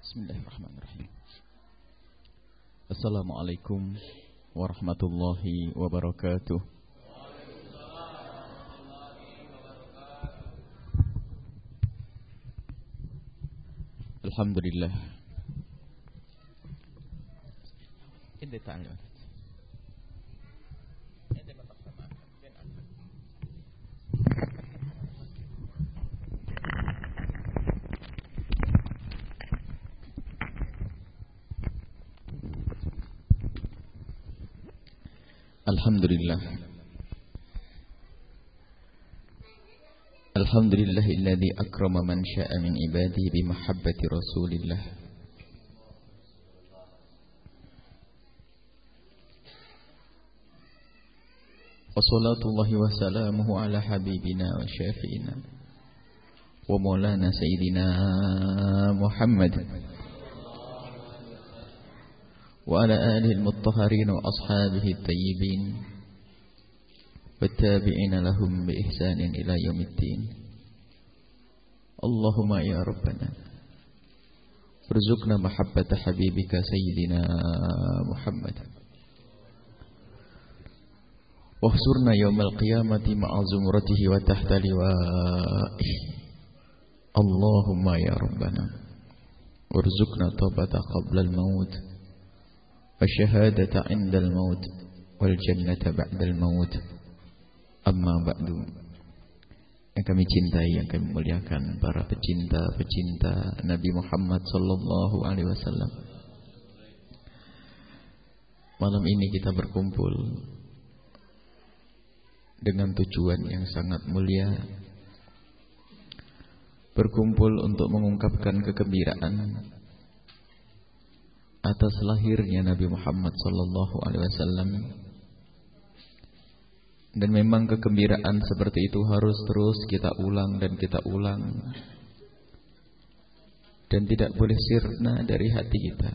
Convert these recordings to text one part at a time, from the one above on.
Bismillahirrahmanirrahim. Assalamualaikum warahmatullahi wabarakatuh. Alhamdulillah. Alhamdulillah. Alhamdulillahilladzi akrama man syaa min ibadihi bi mahabbati Rasulillah. Wassalatullahi wa salamuhu ala habibina wa syafi'ina wa maulana sayyidina Muhammad wa ala alihi al-mutahharin wa ashabihi at-tayyibin wattabi'ina lahum bi ihsanin ila yaumiddin. Allahumma ya rabbana warzuqna mahabbata habibika sayyidina Muhammad wahsurna yaumal qiyamati ma'a zumratihi wa tahta liwa'ihi. Allahumma ya rabbana warzuqna taubata qabla al-maut wasyahadata 'inda al-maut wal jannata ba'da al-maut. Amma ba'du. Yang kami cintai, yang kami muliakan, para pecinta Nabi Muhammad sallallahu alaihi wasallam. Malam ini kita berkumpul dengan tujuan yang sangat mulia. Berkumpul untuk mengungkapkan kegembiraan atas lahirnya Nabi Muhammad sallallahu alaihi wasallam. Dan memang kegembiraan seperti itu harus terus kita ulang dan kita ulang, dan tidak boleh sirna dari hati kita.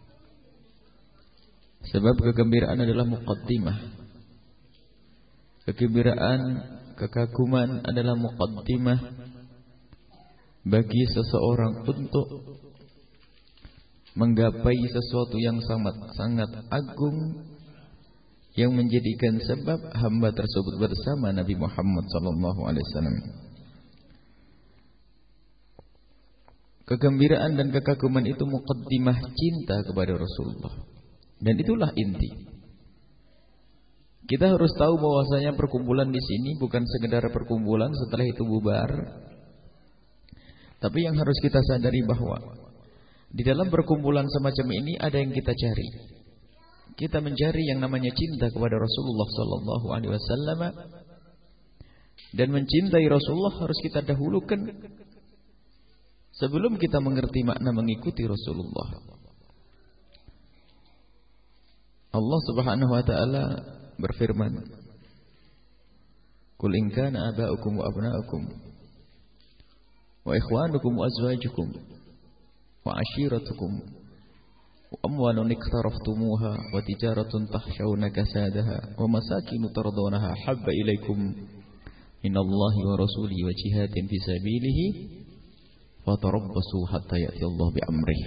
Sebab kegembiraan adalah muqaddimah. Kegembiraan, kekaguman adalah muqaddimah bagi seseorang untuk menggapai sesuatu yang sangat agung, yang menjadikan sebab hamba tersebut bersama Nabi Muhammad sallallahu alaihi wasallam. Kegembiraan dan kekaguman itu muqaddimah cinta kepada Rasulullah. Dan itulah inti. Kita harus tahu bahwasanya perkumpulan di sini bukan sekedar perkumpulan setelah itu bubar. Tapi yang harus kita sadari bahwa di dalam perkumpulan semacam ini ada yang kita cari. Kita mencari yang namanya cinta kepada Rasulullah sallallahu alaihi wasallam. Dan mencintai Rasulullah harus kita dahulukan sebelum kita mengerti makna mengikuti Rasulullah. Allah Subhanahu wa taala berfirman, "Qul in kana aba'ukum wa abna'ukum wa ikhwanukum wa azwajukum wa ashiratukum وأموال اقترفتموها وتجارة تخشون كسادها ومساكن ترضونها حب إليكم من الله ورسوله وجهاد في سبيله فتربصوا حتى يأتي الله بأمره."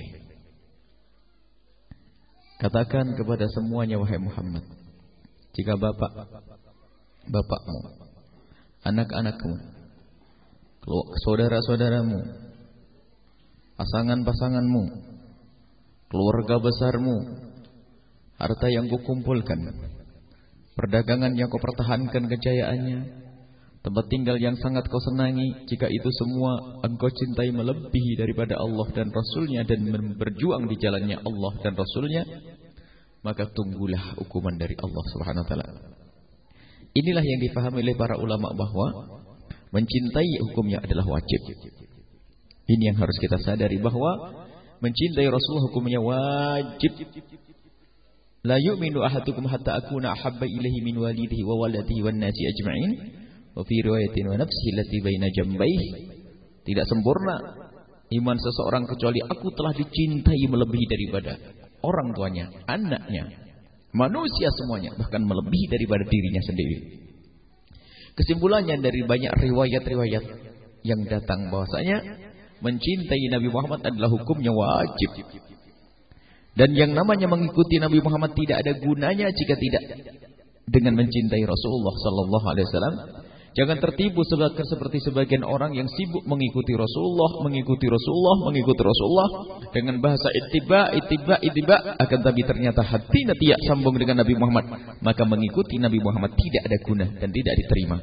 Katakan kepada semuanya wahai Muhammad, jika bapakmu, anak-anakmu, saudara-saudaramu, pasangan-pasanganmu, keluarga besarmu, harta yang kau kumpulkan, perdagangan yang kau pertahankan kejayaannya, tempat tinggal yang sangat kau senangi, jika itu semua engkau cintai melebihi daripada Allah dan Rasulnya dan berjuang di jalannya Allah dan Rasulnya, maka tunggulah hukuman dari Allah Subhanahu wa ta'ala. Inilah yang difahami oleh para ulama bahwa mencintai hukumnya adalah wajib. Ini yang harus kita sadari bahwa mencintai Rasulullah hukumnya wajib. La yu'minu ahadukum hatta akuna ahabba ilaihi min walidihi wa waladihi wan nasi ajma'in. Wa fi riwayatin wa nafsihi allati baina jambayhi. Tidak sempurna iman seseorang kecuali aku telah dicintai melebihi daripada orang tuanya, anaknya, manusia semuanya, bahkan melebihi daripada dirinya sendiri. Kesimpulannya dari banyak riwayat-riwayat yang datang bahwasanya Mencintai Nabi Muhammad adalah hukumnya wajib. Dan yang namanya mengikuti Nabi Muhammad tidak ada gunanya jika tidak dengan mencintai Rasulullah sallallahu alaihi wasallam. Jangan tertipu seperti sebagian orang yang sibuk mengikuti Rasulullah dengan bahasa ittiba, akan tapi ternyata hatinya tidak sambung dengan Nabi Muhammad. Maka mengikuti Nabi Muhammad tidak ada guna dan tidak diterima.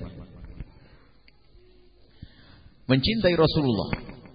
Mencintai Rasulullah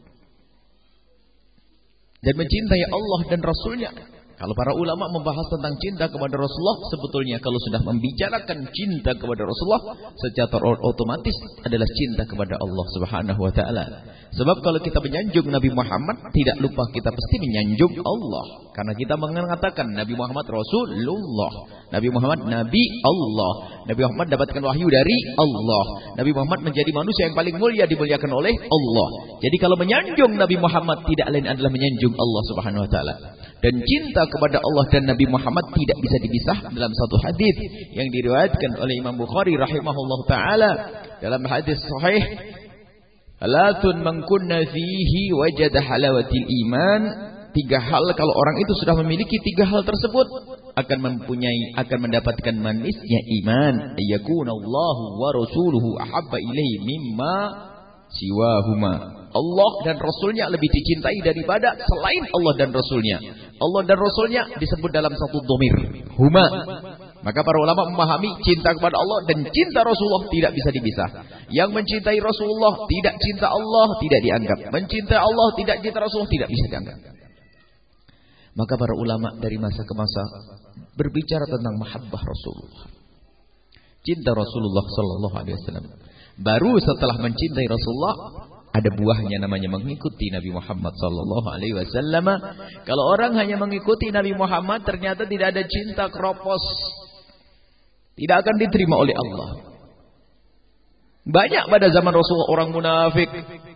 dan mencintai Allah dan Rasulnya. Kalau para ulama membahas tentang cinta kepada Rasulullah, sebetulnya kalau sudah membicarakan cinta kepada Rasulullah, secara otomatis adalah cinta kepada Allah Subhanahu wa taala. Sebab kalau kita menyanjung Nabi Muhammad, tidak lupa kita pasti menyanjung Allah. Karena kita mengatakan Nabi Muhammad Rasulullah, Nabi Muhammad Nabi Allah, Nabi Muhammad dapatkan wahyu dari Allah, Nabi Muhammad menjadi manusia yang paling mulia, dimuliakan oleh Allah. Jadi kalau menyanjung Nabi Muhammad tidak lain adalah menyanjung Allah Subhanahu wa taala. Dan cinta kepada Allah dan Nabi Muhammad tidak bisa dipisah dalam satu hadis yang diriwayatkan oleh Imam Bukhari rahimahullah taala dalam hadis sahih, "Salatun man kunna fihi wajada halawatil iman." 3 hal kalau orang itu sudah memiliki 3 hal tersebut akan mendapatkan manisnya iman. Ayakunallahu wa rasuluhu ahabba ilaihi mimma siwahuma. Allah dan Rasulnya lebih dicintai daripada selain Allah dan Rasulnya. Allah dan Rasulnya disebut dalam satu dhamir, huma. Maka para ulama memahami cinta kepada Allah dan cinta Rasulullah tidak bisa dipisah. Yang mencintai Rasulullah tidak cinta Allah tidak dianggap. Mencintai Allah tidak cinta Rasulullah tidak bisa dianggap. Maka para ulama dari masa ke masa berbicara tentang mahabbah Rasulullah, cinta Rasulullah sallallahu alaihi wasallam. Baru setelah mencintai Rasulullah ada buahnya namanya mengikuti Nabi Muhammad sallallahu alaihi wasallam. Kalau orang hanya mengikuti Nabi Muhammad ternyata tidak ada cinta, keropos, tidak akan diterima oleh Allah. Banyak pada zaman Rasulullah orang munafik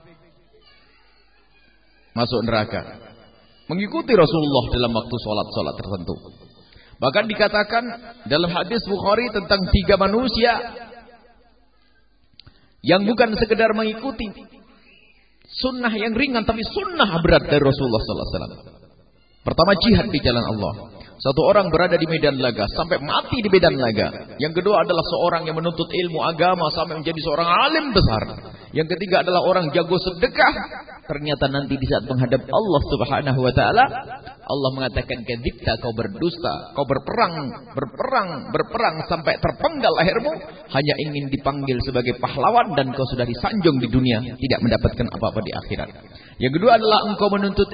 masuk neraka mengikuti Rasulullah dalam waktu sholat tertentu. Bahkan dikatakan dalam hadis Bukhari tentang 3 manusia yang bukan sekedar mengikuti sunnah yang ringan, tapi sunnah berat dari Rasulullah SAW. Pertama, jihad di jalan Allah. Satu orang berada di medan laga sampai mati di medan laga. Yang kedua adalah seorang yang menuntut ilmu agama sampai menjadi seorang alim besar. Yang ketiga adalah orang jago sedekah. Ternyata nanti di saat menghadap Allah Subhanahu wa taala, Allah mengatakan, "Kadzibta, kau berdusta, kau berperang sampai terpenggal lehermu, hanya ingin dipanggil sebagai pahlawan dan kau sudah disanjung di dunia, tidak mendapatkan apa-apa di akhirat." Yang kedua adalah engkau menuntut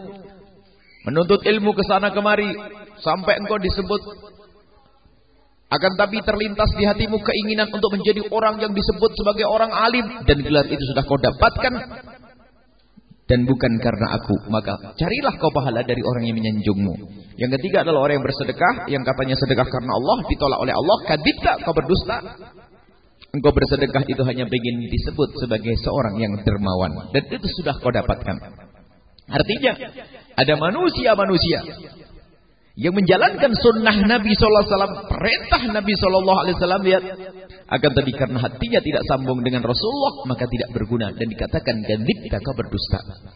ilmu ke sana kemari sampai engkau disebut, akan tapi terlintas di hatimu keinginan untuk menjadi orang yang disebut sebagai orang alim, dan gelar itu sudah kau dapatkan dan bukan karena aku, maka carilah kau pahala dari orang yang menyanjungmu. Yang ketiga adalah orang yang bersedekah, yang katanya sedekah karena Allah, ditolak oleh Allah. Kadzibta, kau berdusta. Engkau bersedekah itu hanya ingin disebut sebagai seorang yang dermawan, dan itu sudah kau dapatkan. Artinya ada manusia-manusia yang menjalankan sunnah Nabi sallallahu alaihi wasallam, perintah Nabi sallallahu alaihi wasallam, lihat, akan tapi karena hatinya tidak sambung dengan Rasulullah maka tidak berguna dan dikatakan kadzibta, kau berdusta.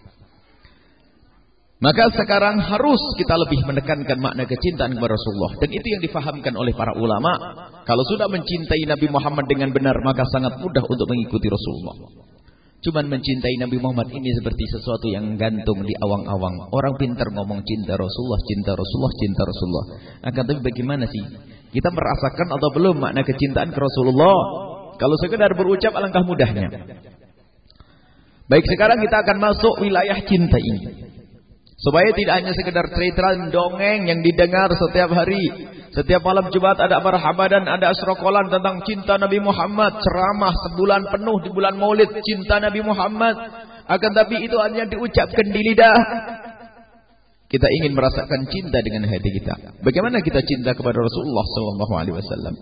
Maka sekarang harus kita lebih menekankan makna kecintaan kepada Rasulullah, dan itu yang difahamkan oleh para ulama. Kalau sudah mencintai Nabi Muhammad dengan benar maka sangat mudah untuk mengikuti Rasulullah. Cuman mencintai Nabi Muhammad ini seperti sesuatu yang gantung di awang-awang. Orang pintar ngomong cinta Rasulullah, cinta Rasulullah, cinta Rasulullah. Akan tapi bagaimana sih kita merasakan atau belum makna kecintaan ke Rasulullah? Kalau sekedar berucap alangkah mudahnya. Baik, sekarang kita akan masuk wilayah cinta ini. Supaya tidak hanya sekedar cerita dongeng yang didengar setiap hari. Setiap malam Jumat ada marhaban, ada asrokolan tentang cinta Nabi Muhammad. Ceramah sebulan penuh di bulan Maulid cinta Nabi Muhammad. Akan tapi itu hanya diucapkan di lidah. Kita ingin merasakan cinta dengan hati kita. Bagaimana kita cinta kepada Rasulullah SAW?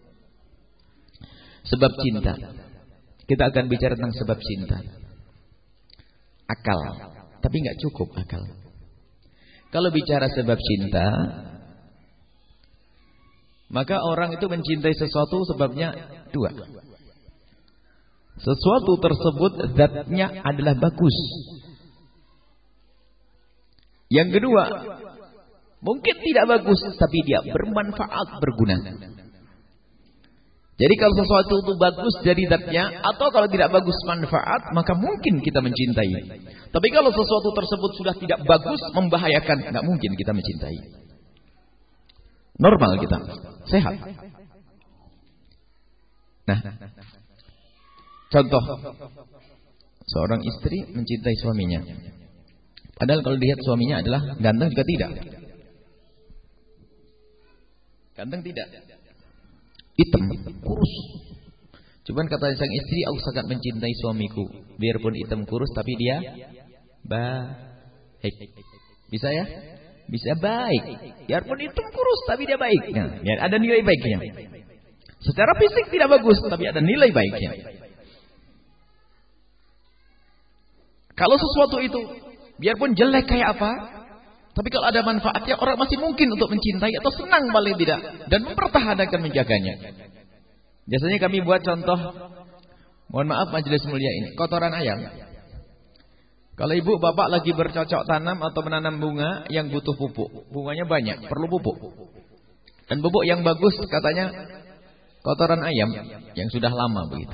Sebab cinta. Kita akan bicara tentang sebab cinta. Akal. Tapi nggak cukup akal. Kalau bicara sebab cinta, maka orang itu mencintai sesuatu sebabnya 2. Sesuatu tersebut zatnya adalah bagus. Yang kedua, mungkin tidak bagus, tapi dia bermanfaat, berguna. Jadi kalau sesuatu itu bagus dari zatnya, atau kalau tidak bagus manfaat, maka mungkin kita mencintai. Tapi kalau sesuatu tersebut sudah tidak bagus, membahayakan, nggak mungkin kita mencintai. Normal kita, sehat. Nah, contoh, seorang istri mencintai suaminya. Padahal kalau dilihat suaminya adalah ganteng juga tidak. Ganteng tidak. Hitam, kurus. Cuman kata sang istri, aku sangat mencintai suamiku. Biarpun hitam kurus, tapi dia baik. Bisa ya? Bisa baik. Biarpun hitam kurus, tapi dia baik. Nah, ada nilai baiknya. Secara fisik tidak bagus, tapi ada nilai baiknya. Kalau sesuatu itu, biarpun jelek kayak apa, tapi kalau ada manfaatnya, orang masih mungkin untuk mencintai atau senang paling tidak. Dan mempertahankan menjaganya. Biasanya kami buat contoh, mohon maaf majelis mulia ini, kotoran ayam. Kalau ibu bapak lagi bercocok tanam atau menanam bunga yang butuh pupuk. Bunganya banyak, perlu pupuk. Dan pupuk yang bagus katanya kotoran ayam yang sudah lama begitu.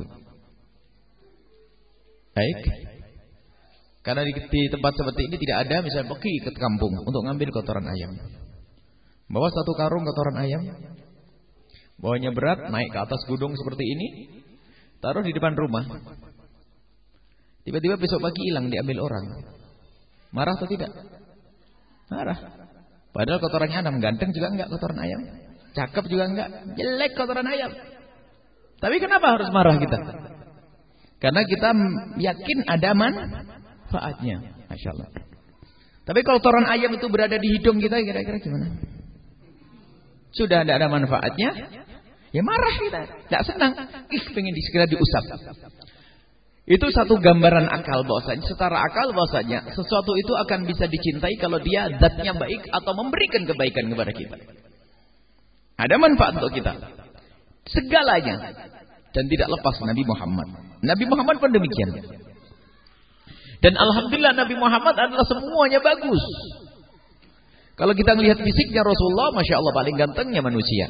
Baik. Karena di tempat seperti ini tidak ada misalnya pergi ke kampung untuk ngambil kotoran ayam. Bawa satu karung kotoran ayam. Bawanya berat, naik ke atas gunung seperti ini. Taruh di depan rumah. Tiba-tiba besok pagi hilang, diambil orang. Marah atau tidak? Marah. Padahal kotorannya enam, ganteng juga enggak kotoran ayam. Cakep juga enggak, jelek kotoran ayam. Tapi kenapa harus marah kita? Karena kita yakin ada manfaatnya. Masya Allah. Tapi kalau kotoran ayam itu berada di hidung kita, kira-kira gimana? Sudah tidak ada manfaatnya, ya marah kita, tidak senang. Pengen segera diusap. Itu satu gambaran akal bahwasanya, setara akal bahwasanya sesuatu itu akan bisa dicintai kalau dia zatnya baik atau memberikan kebaikan kepada kita. Ada manfaat untuk kita. Segalanya. Dan tidak lepas Nabi Muhammad. Nabi Muhammad pun demikian. Dan alhamdulillah Nabi Muhammad adalah semuanya bagus. Kalau kita melihat fisiknya Rasulullah, Masya Allah paling gantengnya manusia.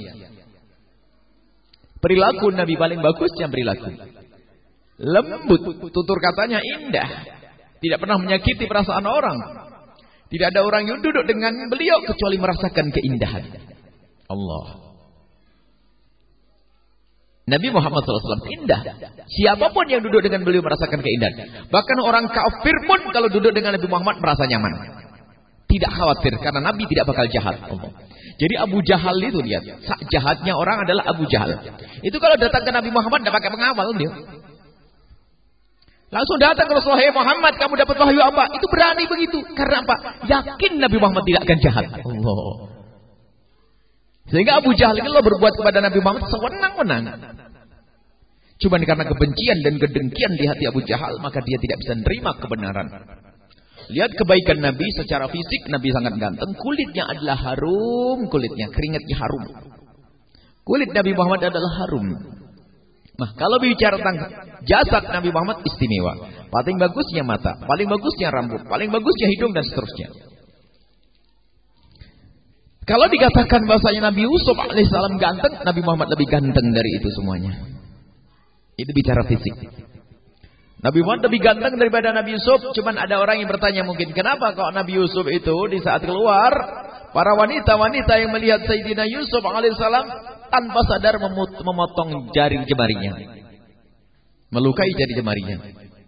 Perilaku Nabi paling bagusnya perilaku. Lembut, tutur katanya indah. Tidak pernah menyakiti perasaan orang. Tidak ada orang yang duduk dengan beliau kecuali merasakan keindahan. Allah. Nabi Muhammad SAW indah. Siapapun yang duduk dengan beliau merasakan keindahan. Bahkan orang kafir pun kalau duduk dengan Nabi Muhammad merasa nyaman. Tidak khawatir karena Nabi tidak bakal jahat. Allah. Jadi Abu Jahal itu lihat, jahatnya orang adalah Abu Jahal. Itu kalau datang ke Nabi Muhammad tidak pakai pengawal dia. Langsung datang ke Rasulullah, "Hey Muhammad, kamu dapat wahyu apa?" Itu berani begitu. Karena apa? Yakin Nabi Muhammad tidak akan jahat. Allah. Sehingga Abu Jahal itu berbuat kepada Nabi Muhammad sewenang-wenang. Cuma karena kebencian dan kedengkian di hati Abu Jahal, maka dia tidak bisa menerima kebenaran. Lihat kebaikan Nabi secara fisik, Nabi sangat ganteng. Kulitnya adalah harum, kulitnya, keringatnya harum. Kulit Nabi Muhammad adalah harum. Nah, kalau bicara tentang jasad Nabi Muhammad istimewa. Paling bagusnya mata, paling bagusnya rambut, paling bagusnya hidung dan seterusnya. Kalau dikatakan bahasanya Nabi Yusuf alaihissalam ganteng, Nabi Muhammad lebih ganteng dari itu semuanya. Itu bicara fisik. Nabi Muhammad lebih ganteng daripada Nabi Yusuf. Cuman ada orang yang bertanya mungkin, kenapa kok Nabi Yusuf itu di saat keluar, para wanita-wanita yang melihat Sayyidina Yusuf alaihissalam tanpa sadar memotong jari jemarinya, melukai jari jemarinya.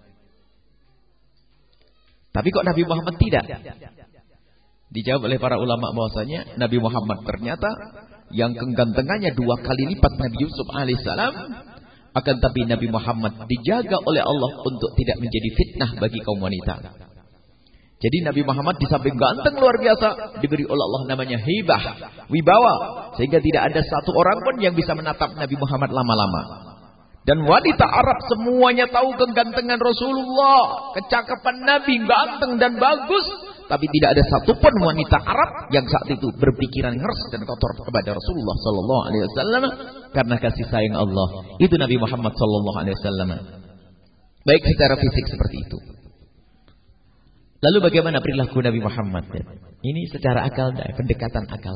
Tapi kok Nabi Muhammad tidak? Dijawab oleh para ulama bahwasanya Nabi Muhammad ternyata yang kegantengannya 2 kali lipat Nabi Yusuf alaihissalam. Akan tapi Nabi Muhammad dijaga oleh Allah untuk tidak menjadi fitnah bagi kaum wanita. Jadi Nabi Muhammad di samping ganteng luar biasa, diberi oleh Allah namanya hibah, wibawa, sehingga tidak ada satu orang pun yang bisa menatap Nabi Muhammad lama-lama. Dan wanita Arab semuanya tahu kegantengan Rasulullah, kecakapan Nabi ganteng dan bagus, tapi tidak ada satupun wanita Arab yang saat itu berpikiran ngeres dan kotor kepada Rasulullah sallallahu alaihi wasallam karena kasih sayang Allah. Itu Nabi Muhammad sallallahu alaihi wasallam. Baik secara fisik seperti itu. Lalu bagaimana perilaku Nabi Muhammad? Ini secara akal, pendekatan akal.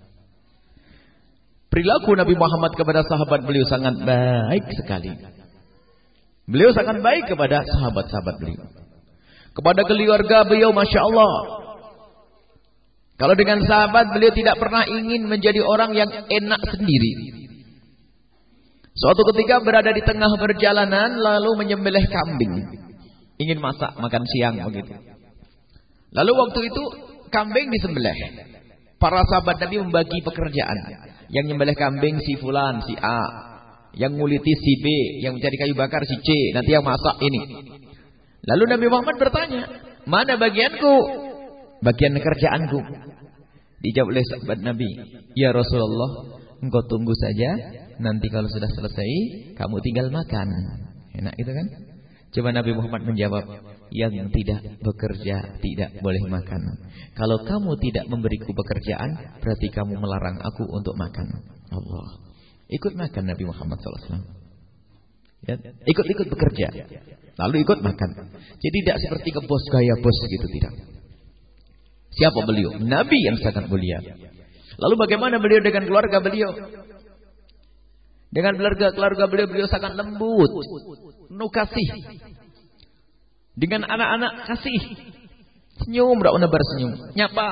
Perilaku Nabi Muhammad kepada sahabat beliau sangat baik sekali. Beliau sangat baik kepada sahabat-sahabat beliau. Kepada keluarga beliau, Masya Allah. Kalau dengan sahabat beliau tidak pernah ingin menjadi orang yang enak sendiri. Suatu ketika berada di tengah perjalanan lalu menyembelih kambing. Ingin masak makan siang begitu. Lalu waktu itu kambing disembelih. Para sahabat Nabi membagi pekerjaan. Yang nyembelih kambing si fulan, si A. Yang nguliti si B, yang mencari kayu bakar si C, nanti yang masak ini. Lalu Nabi Muhammad bertanya, "Mana bagianku?" "Bagian kerjaanku." Dijawab oleh sahabat Nabi, "Ya Rasulullah, engkau tunggu saja, nanti kalau sudah selesai kamu tinggal makan." Enak itu kan? Coba Nabi Muhammad menjawab, "Yang tidak bekerja tidak boleh makan. Kalau kamu tidak memberiku pekerjaan, berarti kamu melarang aku untuk makan." Allah. Ikut makan Nabi Muhammad SAW. Ya, ikut-ikut bekerja, lalu ikut makan. Jadi tidak seperti ke bos gaya bos gitu, tidak. Siapa beliau? Nabi yang sangat mulia. Lalu bagaimana beliau dengan keluarga beliau? Dengan keluarga beliau sangat lembut, penuh kasih. Dengan anak-anak kasih, senyum, rak unebar senyum, nyapa.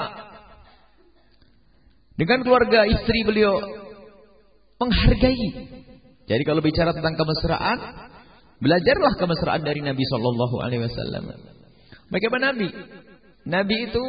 Dengan keluarga istri beliau menghargai. Jadi kalau bicara tentang kemesraan, belajarlah kemesraan dari Nabi Shallallahu Alaihi Wasallam. Bagaimana Nabi? Nabi itu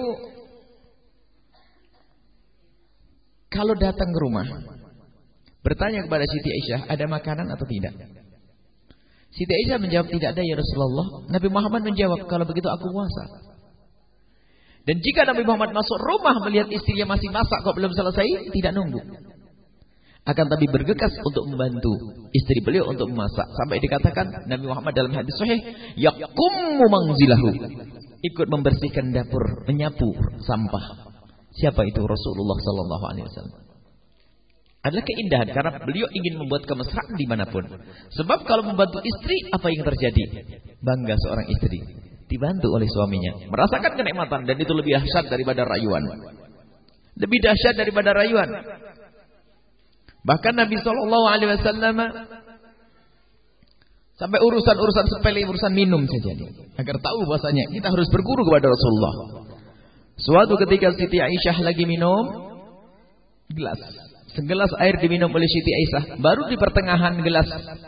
kalau datang ke rumah, bertanya kepada Siti Aisyah, ada makanan atau tidak? Siti Aisyah menjawab, tidak ada ya Rasulullah. Nabi Muhammad menjawab, kalau begitu aku puasa. Dan jika Nabi Muhammad masuk rumah melihat istrinya masih masak kok belum selesai, tidak nunggu. Akan tapi bergegas untuk membantu istri beliau untuk memasak. Sampai dikatakan Nabi Muhammad dalam hadis sahih, yaqumu manzilahu. Ikut membersihkan dapur, menyapu sampah. Siapa itu? Rasulullah sallallahu alaihi wasallam. Adalah keindahan karena beliau ingin membuat kemesraan dimanapun. Sebab kalau membantu istri, apa yang terjadi? Bangga seorang istri dibantu oleh suaminya, merasakan kenikmatan, dan itu lebih dahsyat daripada rayuan. Lebih dahsyat daripada rayuan. Bahkan Nabi Shallallahu Alaihi Wasallam sampai urusan sepele, urusan minum saja, agar tahu bahasanya kita harus berguru kepada Rasulullah. Suatu ketika Siti Aisyah lagi minum gelas. Segelas air diminum oleh Siti Aisyah. Baru di pertengahan gelas,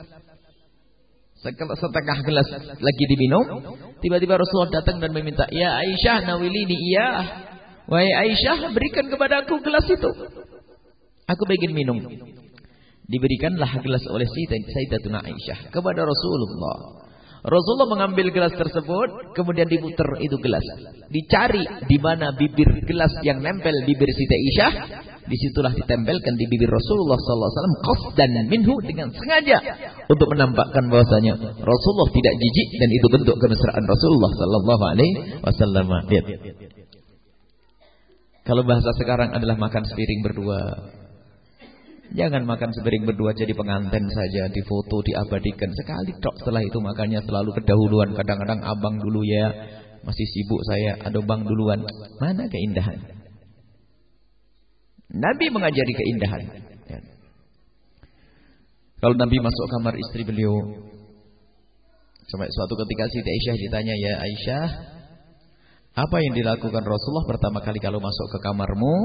setengah gelas lagi diminum, tiba-tiba Rasulullah datang dan meminta, "Ya Aisyah, nawilini iya." "Wahai Aisyah, berikan kepada aku gelas itu. Aku ingin minum." Diberikanlah gelas oleh Sayyidatuna Aisyah kepada Rasulullah. Rasulullah mengambil gelas tersebut, kemudian diputer itu gelas. Dicari di mana bibir gelas yang nempel bibir Siti Aisyah. Disitulah ditempelkan di bibir Rasulullah SAW qasdan minhu, dengan sengaja untuk menampakkan bahwasanya Rasulullah tidak jijik, dan itu bentuk kemesraan Rasulullah SAW. Lihat. Kalau bahasa sekarang adalah makan sepiring berdua. Jangan makan sepiring berdua jadi pengantin saja, difoto, diabadikan. Sekali tok, setelah itu makannya selalu kedahuluan. Kadang-kadang abang dulu ya, masih sibuk saya, ada bang duluan. Mana keindahan? Nabi mengajari keindahan. Ya. Kalau Nabi masuk kamar istri beliau, sampai suatu ketika Siti Aisyah ditanya, "Ya Aisyah, apa yang dilakukan Rasulullah pertama kali kalau masuk ke kamarmu?"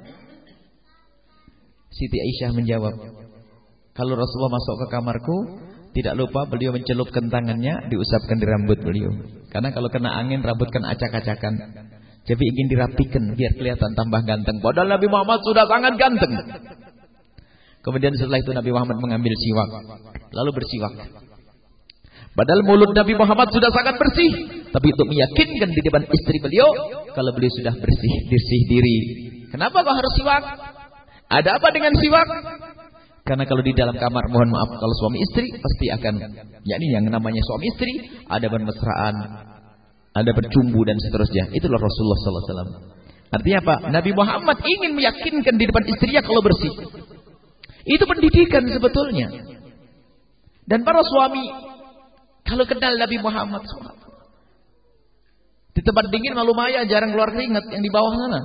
Siti Aisyah menjawab, "Kalau Rasulullah masuk ke kamarku, tidak lupa beliau mencelupkan tangannya, diusapkan di rambut beliau. Karena kalau kena angin rambut kan acak-acakan. Jadi ingin dirapikan biar kelihatan tambah ganteng. Padahal Nabi Muhammad sudah sangat ganteng." Kemudian setelah itu Nabi Muhammad mengambil siwak, lalu bersiwak. Padahal mulut Nabi Muhammad sudah sangat bersih, tapi untuk meyakinkan di depan istri beliau kalau beliau sudah bersih diri. Kenapa kau harus siwak? Ada apa dengan siwak? Karena kalau di dalam kamar, mohon maaf, kalau suami istri pasti akan, yakni yang namanya suami istri, ada bermesraan, ada bercumbu dan seterusnya. Itulah Rasulullah SAW. Artinya apa? Nabi Muhammad ingin meyakinkan di depan istrinya kalau bersih. Itu pendidikan sebetulnya. Dan para suami kalau kenal Nabi Muhammad, Di tempat dingin lumayan jarang keluar keringat yang di bawah sana.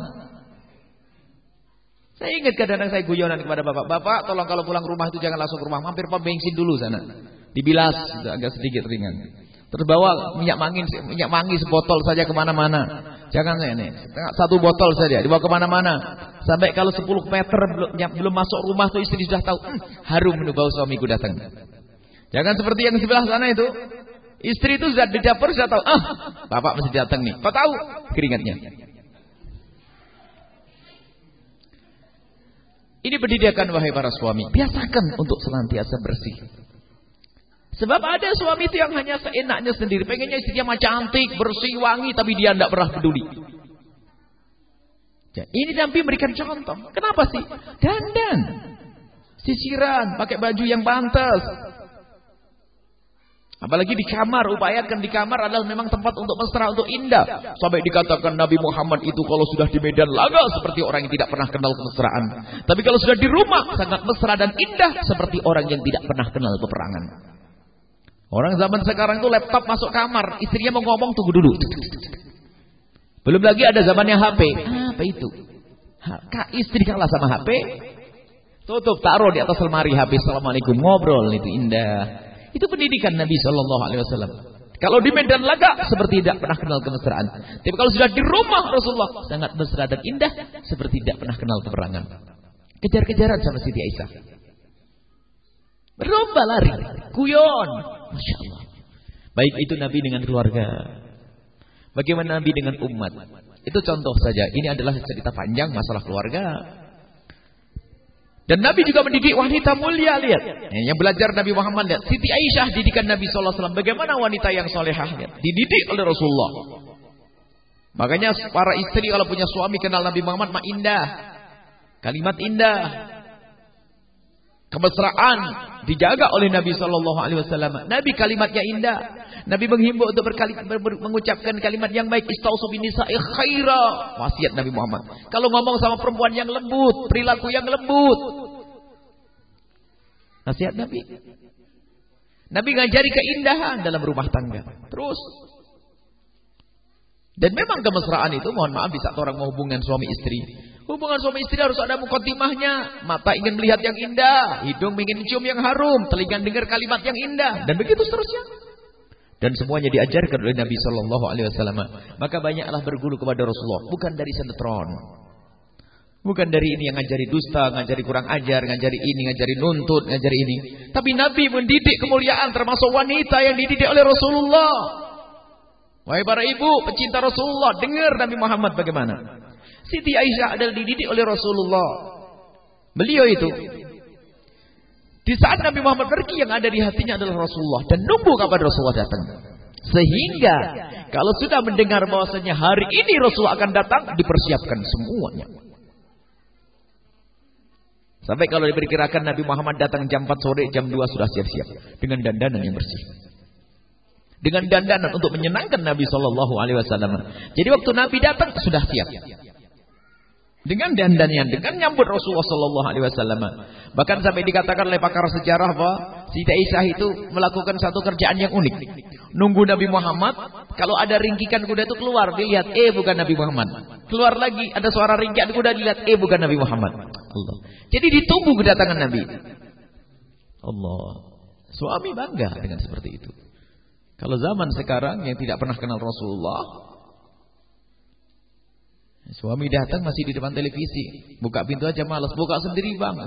Saya ingat kadang-kadang saya guyonan kepada bapak. Bapak tolong kalau pulang rumah itu jangan langsung ke rumah. Mampir pom bensin dulu sana. Dibilas agak sedikit ringan. Terus bawa minyak mangi sebotol saja kemana-mana. Jangan ini. Satu botol saja dibawa kemana-mana. Sampai kalau 10 meter belum masuk rumah tuh istri sudah tahu. Harum bau suamiku datang. Jangan seperti yang di sebelah sana itu. Istri itu sudah di dapur sudah tahu. Bapak mesti datang nih. Kau tahu keringatnya. Ini pendidikan wahai para suami. Biasakan untuk senantiasa bersih. Sebab ada suami itu yang hanya seenaknya sendiri. Pengennya istrinya mah cantik, bersih, wangi. Tapi dia tidak pernah peduli. Ya, ini Nabi memberikan contoh. Kenapa sih? Dandan. Sisiran. Pakai baju yang pantas. Apalagi di kamar, upayakan di kamar adalah memang tempat untuk mesra, untuk indah. Sampai dikatakan Nabi Muhammad itu kalau sudah di medan laga seperti orang yang tidak pernah kenal kemesraan. Tapi kalau sudah di rumah sangat mesra dan indah seperti orang yang tidak pernah kenal peperangan. Orang zaman sekarang itu laptop masuk kamar, istrinya mau ngomong tunggu dulu. Belum lagi ada zamannya HP. Apa itu? Istri kalah sama HP. Tutup, taruh di atas lemari HP. Assalamualaikum, ngobrol itu indah. Itu pendidikan Nabi SAW. Kalau di medan laga seperti tidak pernah kenal kemesraan. Tapi kalau sudah di rumah Rasulullah sangat mesra dan indah seperti tidak pernah kenal peperangan. Kejar-kejaran sama Siti Aisyah. Berlomba lari, guyon. Masya Allah. Baik itu Nabi dengan keluarga. Bagaimana Nabi dengan umat. Itu contoh saja. Ini adalah cerita panjang masalah keluarga. Dan Nabi juga mendidik wanita mulia, lihat. Yang belajar Nabi Muhammad, lihat. Siti Aisyah didikan Nabi SAW. Bagaimana wanita yang solehah, lihat. Dididik oleh Rasulullah. Makanya para istri kalau punya suami kenal Nabi Muhammad, mah indah. Kalimat indah. Kemesraan dijaga oleh Nabi SAW. Nabi kalimatnya indah. Nabi menghimbau untuk mengucapkan kalimat yang baik. Istausu binisa'i khaira. Wasiat Nabi Muhammad. Kalau ngomong sama perempuan yang lembut, perilaku yang lembut. Nasihat Nabi. Nabi ngajari keindahan dalam rumah tangga. Terus. Dan memang kemesraan itu, mohon maaf, bisa orang mau hubungan suami istri. Hubungan suami istri harus ada mukaddimahnya. Mata ingin melihat yang indah, hidung ingin cium yang harum, telinga dengar kalimat yang indah, dan begitu seterusnya. Dan semuanya diajarkan oleh Nabi SAW. Maka banyaklah berguru kepada Rasulullah. Bukan dari sinetron. Bukan dari ini yang ngajari dusta, ngajari kurang ajar, ngajari ini, ngajari nuntut, ngajari ini. Tapi Nabi mendidik kemuliaan termasuk wanita yang dididik oleh Rasulullah. Wahai para ibu, pecinta Rasulullah, dengar Nabi Muhammad bagaimana. Siti Aisyah adalah dididik oleh Rasulullah. Beliau itu di saat Nabi Muhammad pergi, yang ada di hatinya adalah Rasulullah. Dan nunggu kapan Rasulullah datang. Sehingga kalau sudah mendengar bahwasanya hari ini Rasulullah akan datang, dipersiapkan semuanya. Sampai kalau diperkirakan Nabi Muhammad datang jam 4 sore, jam 2 sudah siap-siap. Dengan dandanan yang bersih. Dengan dandanan untuk menyenangkan Nabi SAW. Jadi waktu Nabi datang, sudah siap. Dengan dandannya, dengan nyambut Rasulullah SAW. Bahkan sampai dikatakan oleh pakar sejarah bahwa Siti Aisyah itu melakukan satu kerjaan yang unik. Nunggu Nabi Muhammad, kalau ada ringkikan kuda itu keluar, dilihat, bukan Nabi Muhammad. Keluar lagi, ada suara ringkikan kuda, dilihat, bukan Nabi Muhammad. Allah. Jadi ditunggu kedatangan Nabi. Allah. Suami bangga dengan seperti itu. Kalau zaman sekarang yang tidak pernah kenal Rasulullah, suami datang masih di depan televisi, buka pintu aja malas, buka sendiri bang.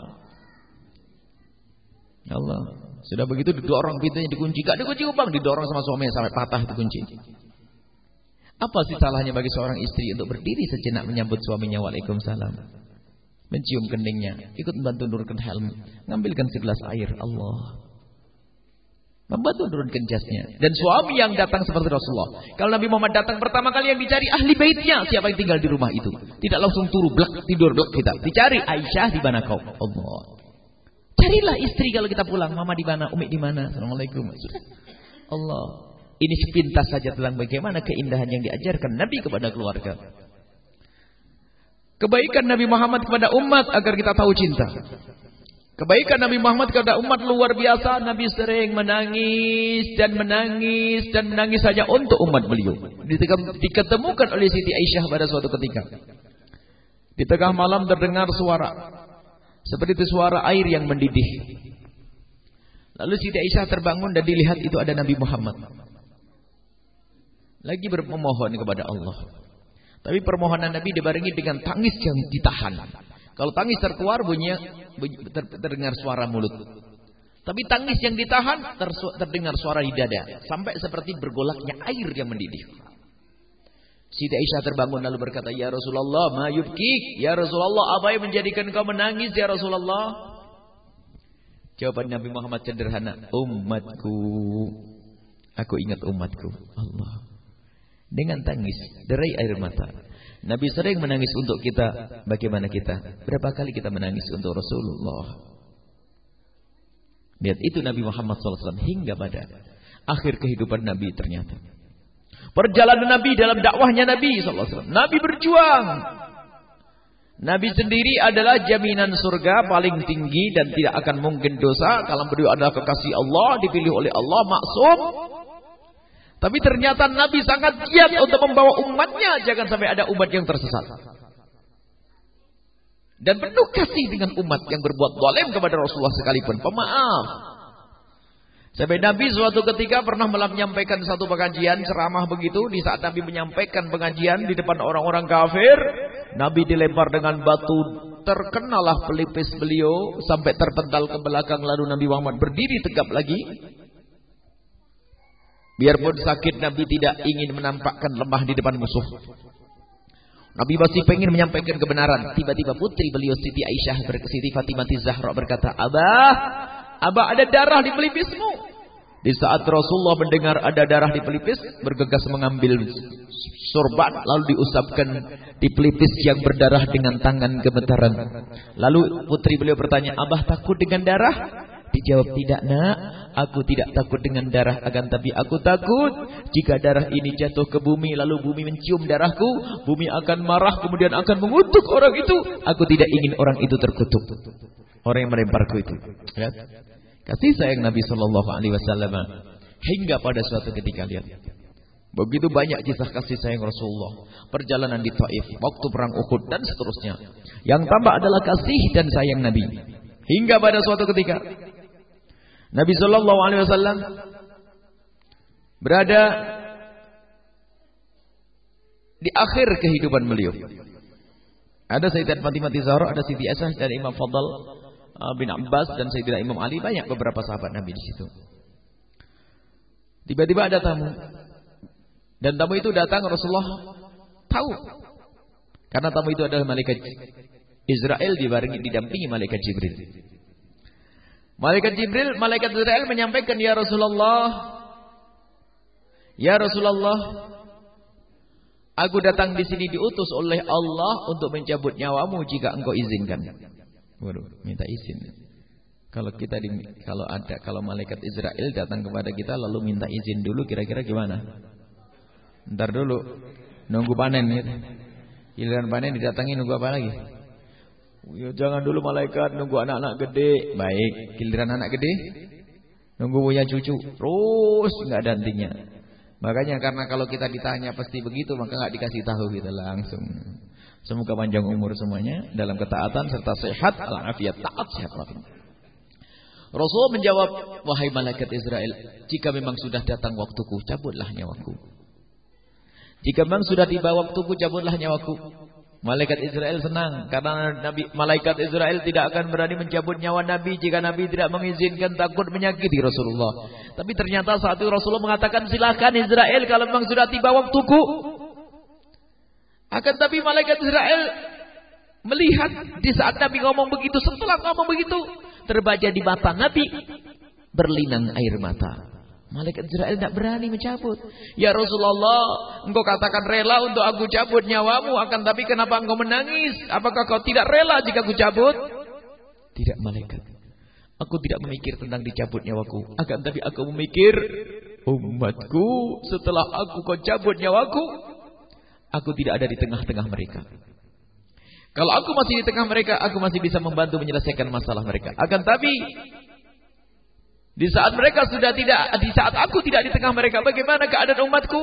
Ya Allah, sudah begitu didorong pintunya dikunci, gak dikunci bang, didorong sama suaminya sampai patah itu kunci. Apa sih salahnya bagi seorang istri untuk berdiri sejenak menyambut suaminya, waalaikumsalam, mencium keningnya, ikut membantu menurunkan helm, ngambilkan segelas air, Allah, membantu turunkan jasnya. Dan suami yang datang seperti Rasulullah. Kalau Nabi Muhammad datang pertama kali yang dicari ahli baitnya, siapa yang tinggal di rumah itu. Tidak langsung turu blek, tidur blek kita. Dicari Aisyah di mana kau? Allah. Carilah istri kalau kita pulang. Mama di mana? Umi di mana? Assalamualaikum. Allah. Ini sepintas saja tentang bagaimana keindahan yang diajarkan Nabi kepada keluarga. Kebaikan Nabi Muhammad kepada umat agar kita tahu cinta. Kebaikan Nabi Muhammad kepada umat luar biasa. Nabi sering menangis dan menangis dan menangis saja untuk umat beliau. Diketemukan oleh Siti Aisyah pada suatu ketika. Di tengah malam terdengar suara seperti suara air yang mendidih. Lalu Siti Aisyah terbangun dan dilihat itu ada Nabi Muhammad. Lagi memohon kepada Allah. Tapi permohonan Nabi dibarengi dengan tangis yang ditahan. Kalau tangis terkeluar bunyinya terdengar suara mulut. Tapi tangis yang ditahan terdengar suara di dada. Sampai seperti bergolaknya air yang mendidih. Siti Aisyah terbangun lalu berkata, "Ya Rasulullah, ma yubkik? Ya Rasulullah, apa yang menjadikan kau menangis ya Rasulullah?" Jawaban Nabi Muhammad sederhana, "Umatku. Aku ingat umatku." Allah. Dengan tangis, derai air mata. Nabi sering menangis untuk kita. Bagaimana kita? Berapa kali kita menangis untuk Rasulullah? Lihat itu Nabi Muhammad SAW hingga pada akhir kehidupan Nabi ternyata. Perjalanan Nabi dalam dakwahnya Nabi SAW. Nabi berjuang. Nabi sendiri adalah jaminan surga paling tinggi dan tidak akan mungkin dosa. Kalau beliau adalah kekasih Allah, dipilih oleh Allah, maksum. Tapi ternyata Nabi sangat giat untuk membawa umatnya. Jangan sampai ada umat yang tersesat. Dan penuh kasih dengan umat yang berbuat zalim kepada Rasulullah sekalipun. Pemaaf. Sampai Nabi suatu ketika pernah menyampaikan satu pengajian ceramah begitu. Di saat Nabi menyampaikan pengajian di depan orang-orang kafir. Nabi dilempar dengan batu. Terkenalah pelipis beliau. Sampai terpental ke belakang. Lalu Nabi Muhammad berdiri tegap lagi. Biarpun sakit, Nabi tidak ingin menampakkan lemah di depan musuh. Nabi masih pengen menyampaikan kebenaran. Tiba-tiba putri beliau Siti Aisyah, Siti Fatimah Zahra berkata, Abah ada darah di pelipismu. Di saat Rasulullah mendengar ada darah di pelipis, bergegas mengambil sorban lalu diusapkan di pelipis yang berdarah dengan tangan gemetaran. Lalu putri beliau bertanya, "Abah takut dengan darah?" Dijawab, "Tidak nak, aku tidak takut dengan darah, akan tapi aku takut jika darah ini jatuh ke bumi lalu bumi mencium darahku, bumi akan marah kemudian akan mengutuk orang itu. Aku tidak ingin orang itu terkutuk." Orang yang melemparku itu. Lihat. Kasih sayang Nabi SAW hingga pada suatu ketika lihat. Begitu banyak kisah kasih sayang Rasulullah. Perjalanan di Taif, waktu perang Uhud dan seterusnya. Yang tambah adalah kasih dan sayang Nabi. Hingga pada suatu ketika Nabi SAW berada di akhir kehidupan beliau. Ada Sayyidat Fatimah Zahra, ada Siti Aisyah, dan Imam Fadl bin Abbas dan Sayyidina Imam Ali, banyak beberapa sahabat Nabi di situ. Tiba-tiba ada tamu. Dan tamu itu datang, Rasulullah tahu. Karena tamu itu adalah malaikat Israel didampingi malaikat Jibril. Malaikat Israel menyampaikan, "Ya Rasulullah, aku datang di sini diutus oleh Allah untuk mencabut nyawamu jika engkau izinkan." Waduh, minta izin. Kalau malaikat Israel datang kepada kita lalu minta izin dulu, kira-kira gimana? Ntar dulu, nunggu panen gitu. Giliran panen didatangi, nunggu apa lagi? Ya, jangan dulu malaikat, nunggu anak-anak gede. Baik, giliran anak gede nunggu punya cucu. Terus nggak ada hentinya. Makanya karena kalau kita ditanya pasti begitu, maka nggak dikasih tahu kita langsung. Semoga panjang umur semuanya dalam ketaatan serta sehat, alafiat, taat sehat. Rasul menjawab, "Wahai malaikat Israel, jika memang sudah datang waktuku, cabutlah nyawaku. Jika memang sudah tiba waktuku, cabutlah nyawaku." Malaikat Israel senang karena malaikat Israel tidak akan berani mencabut nyawa Nabi jika Nabi tidak mengizinkan, takut menyakiti Rasulullah. Tapi ternyata saat itu Rasulullah mengatakan, "Silakan Israel kalau memang sudah tiba waktuku." Akan tapi malaikat Israel melihat di saat Nabi ngomong begitu, setelah ngomong begitu, terbaca di mata Nabi berlinang air mata. Malaikat Israel tidak berani mencabut. "Ya Rasulullah, engkau katakan rela untuk aku cabut nyawamu, akan tapi kenapa engkau menangis? Apakah kau tidak rela jika aku cabut?" "Tidak malaikat, aku tidak memikir tentang dicabut nyawaku, akan tapi aku memikir umatku. Setelah kau cabut nyawaku, aku tidak ada di tengah-tengah mereka. Kalau aku masih di tengah mereka, aku masih bisa membantu menyelesaikan masalah mereka. Akan tapi di saat mereka sudah tidak, di saat aku tidak di tengah mereka, bagaimana keadaan umatku?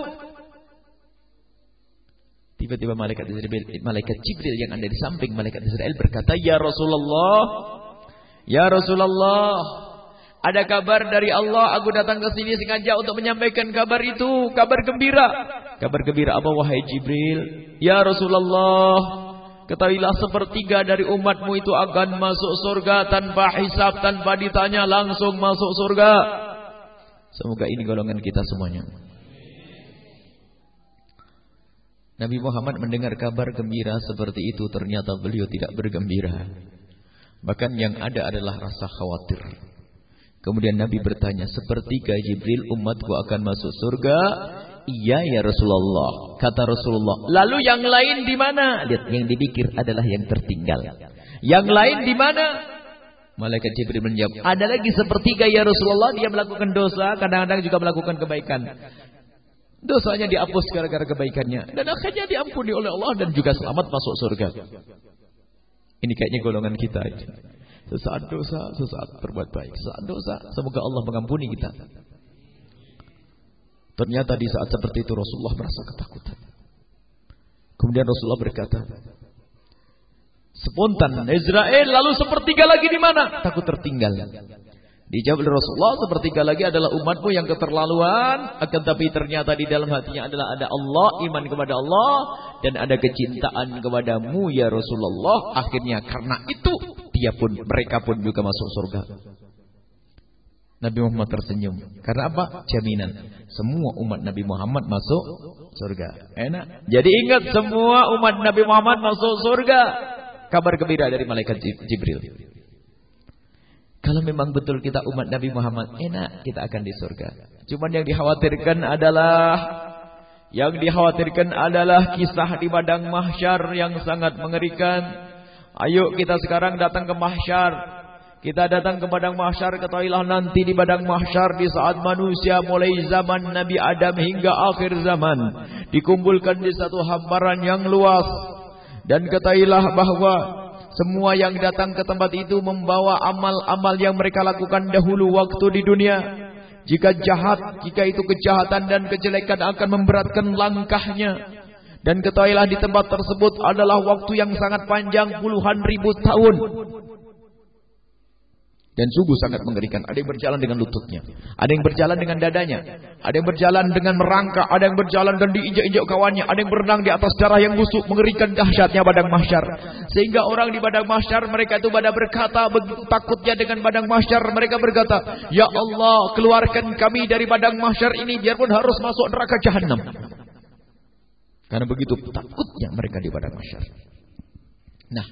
Tiba-tiba malaikat Jibril yang ada di samping malaikat Israel berkata, "Ya Rasulullah, ya Rasulullah, ada kabar dari Allah, aku datang ke sini sengaja untuk menyampaikan kabar itu, kabar gembira." Kabar gembira apa wahai Jibril? "Ya Rasulullah, ketahuilah sepertiga dari umatmu itu akan masuk surga tanpa hisab, tanpa ditanya, langsung masuk surga." Semoga ini golongan kita semuanya. Nabi Muhammad mendengar kabar gembira seperti itu, ternyata beliau tidak bergembira. Bahkan yang ada adalah rasa khawatir. Kemudian Nabi bertanya, "Sepertiga Jibril umatku akan masuk surga?" "Iya ya Rasulullah," kata Rasulullah. "Lalu yang lain di mana?" Lihat, yang dipikir adalah yang tertinggal. "Yang lain di mana?" Malaikat Jibril menjawab, "Ada lagi sepertiga ya Rasulullah, dia melakukan dosa, kadang-kadang juga melakukan kebaikan. Dosanya dihapus gara-gara kebaikannya, dan akhirnya diampuni oleh Allah dan juga selamat masuk surga." Ini kayaknya golongan kita. Sesaat dosa, sesaat berbuat baik. Sesaat dosa, semoga Allah mengampuni kita. Ternyata di saat seperti itu Rasulullah merasa ketakutan. Kemudian Rasulullah berkata, spontan, "Israel, lalu sepertiga lagi di mana?" Takut tertinggal. Dijawab oleh Rasulullah, "Sepertiga lagi adalah umatmu yang keterlaluan, akan tapi ternyata di dalam hatinya adalah ada Allah, iman kepada Allah, dan ada kecintaan kepadamu ya Rasulullah. Akhirnya karena itu mereka pun juga masuk surga." Nabi Muhammad tersenyum. Karena apa? Jaminan semua umat Nabi Muhammad masuk surga. Enak. Jadi ingat, semua umat Nabi Muhammad masuk surga. Kabar gembira dari malaikat Jibril. Kalau memang betul kita umat Nabi Muhammad, enak, kita akan di surga. Cuman yang dikhawatirkan adalah kisah di padang mahsyar yang sangat mengerikan. Ayo kita sekarang datang ke mahsyar. Kita datang ke padang mahsyar, ketahuilah nanti di padang mahsyar di saat manusia mulai zaman Nabi Adam hingga akhir zaman dikumpulkan di satu hamparan yang luas. Dan ketahuilah bahwa semua yang datang ke tempat itu membawa amal-amal yang mereka lakukan dahulu waktu di dunia. Jika itu kejahatan dan kejelekan akan memberatkan langkahnya. Dan ketahuilah di tempat tersebut adalah waktu yang sangat panjang, puluhan ribu tahun. Dan sungguh sangat mengerikan. Ada yang berjalan dengan lututnya, ada yang berjalan dengan dadanya, ada yang berjalan dengan merangkak, ada yang berjalan dan diinjak-injak kawannya, ada yang berenang di atas darah yang busuk. Mengerikan dahsyatnya padang mahsyar. Sehingga orang di padang mahsyar mereka itu pada berkata, takutnya dengan padang mahsyar, mereka berkata, "Ya Allah, keluarkan kami dari padang mahsyar ini biarpun harus masuk neraka jahanam." Karena begitu takutnya mereka di padang mahsyar. Nah,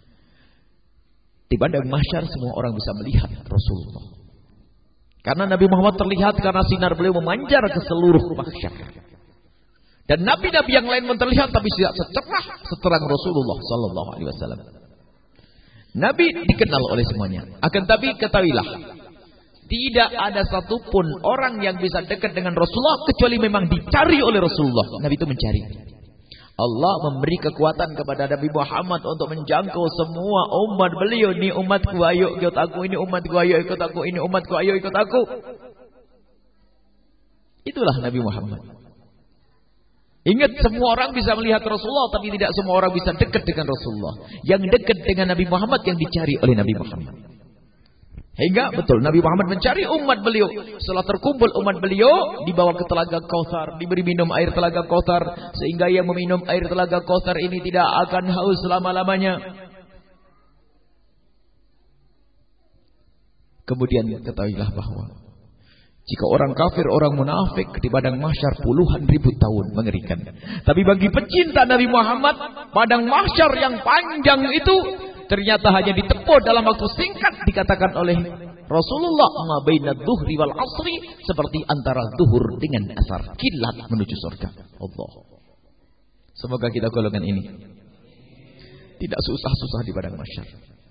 di padang mahsyar semua orang bisa melihat Rasulullah. Karena Nabi Muhammad terlihat karena sinar beliau memanjar ke seluruh mahsyar. Dan nabi-nabi yang lain pun terlihat tapi tidak secerah seterang Rasulullah sallallahu alaihi wasallam. Nabi dikenal oleh semuanya. Akan tapi ketahuilah, tidak ada satupun orang yang bisa dekat dengan Rasulullah kecuali memang dicari oleh Rasulullah. Nabi itu mencari. Allah memberi kekuatan kepada Nabi Muhammad untuk menjangkau semua umat beliau. Ini umatku, ayo ikut aku. Ini umatku, ayo ikut aku. Ini umatku, ayo ikut aku. Itulah Nabi Muhammad. Ingat, semua orang bisa melihat Rasulullah, tapi tidak semua orang bisa dekat dengan Rasulullah. Yang dekat dengan Nabi Muhammad yang dicari oleh Nabi Muhammad. Hingga betul Nabi Muhammad mencari umat beliau. Setelah terkumpul umat beliau, dibawa ke telaga Kautsar, diberi minum air telaga Kautsar, sehingga yang meminum air telaga Kautsar ini tidak akan haus selama-lamanya. Kemudian ketahuilah bahwa jika orang kafir, orang munafik di padang mahsyar puluhan ribu tahun, mengerikan. Tapi bagi pecinta Nabi Muhammad, padang mahsyar yang panjang itu ternyata hanya ditempuh dalam waktu singkat. Dikatakan oleh Rasulullah, "Ma baina dhuhri wal asri", seperti antara zuhur dengan asar, kilat menuju surga. Allah. Semoga kita golongan ini. Tidak susah-susah di padang mahsyar.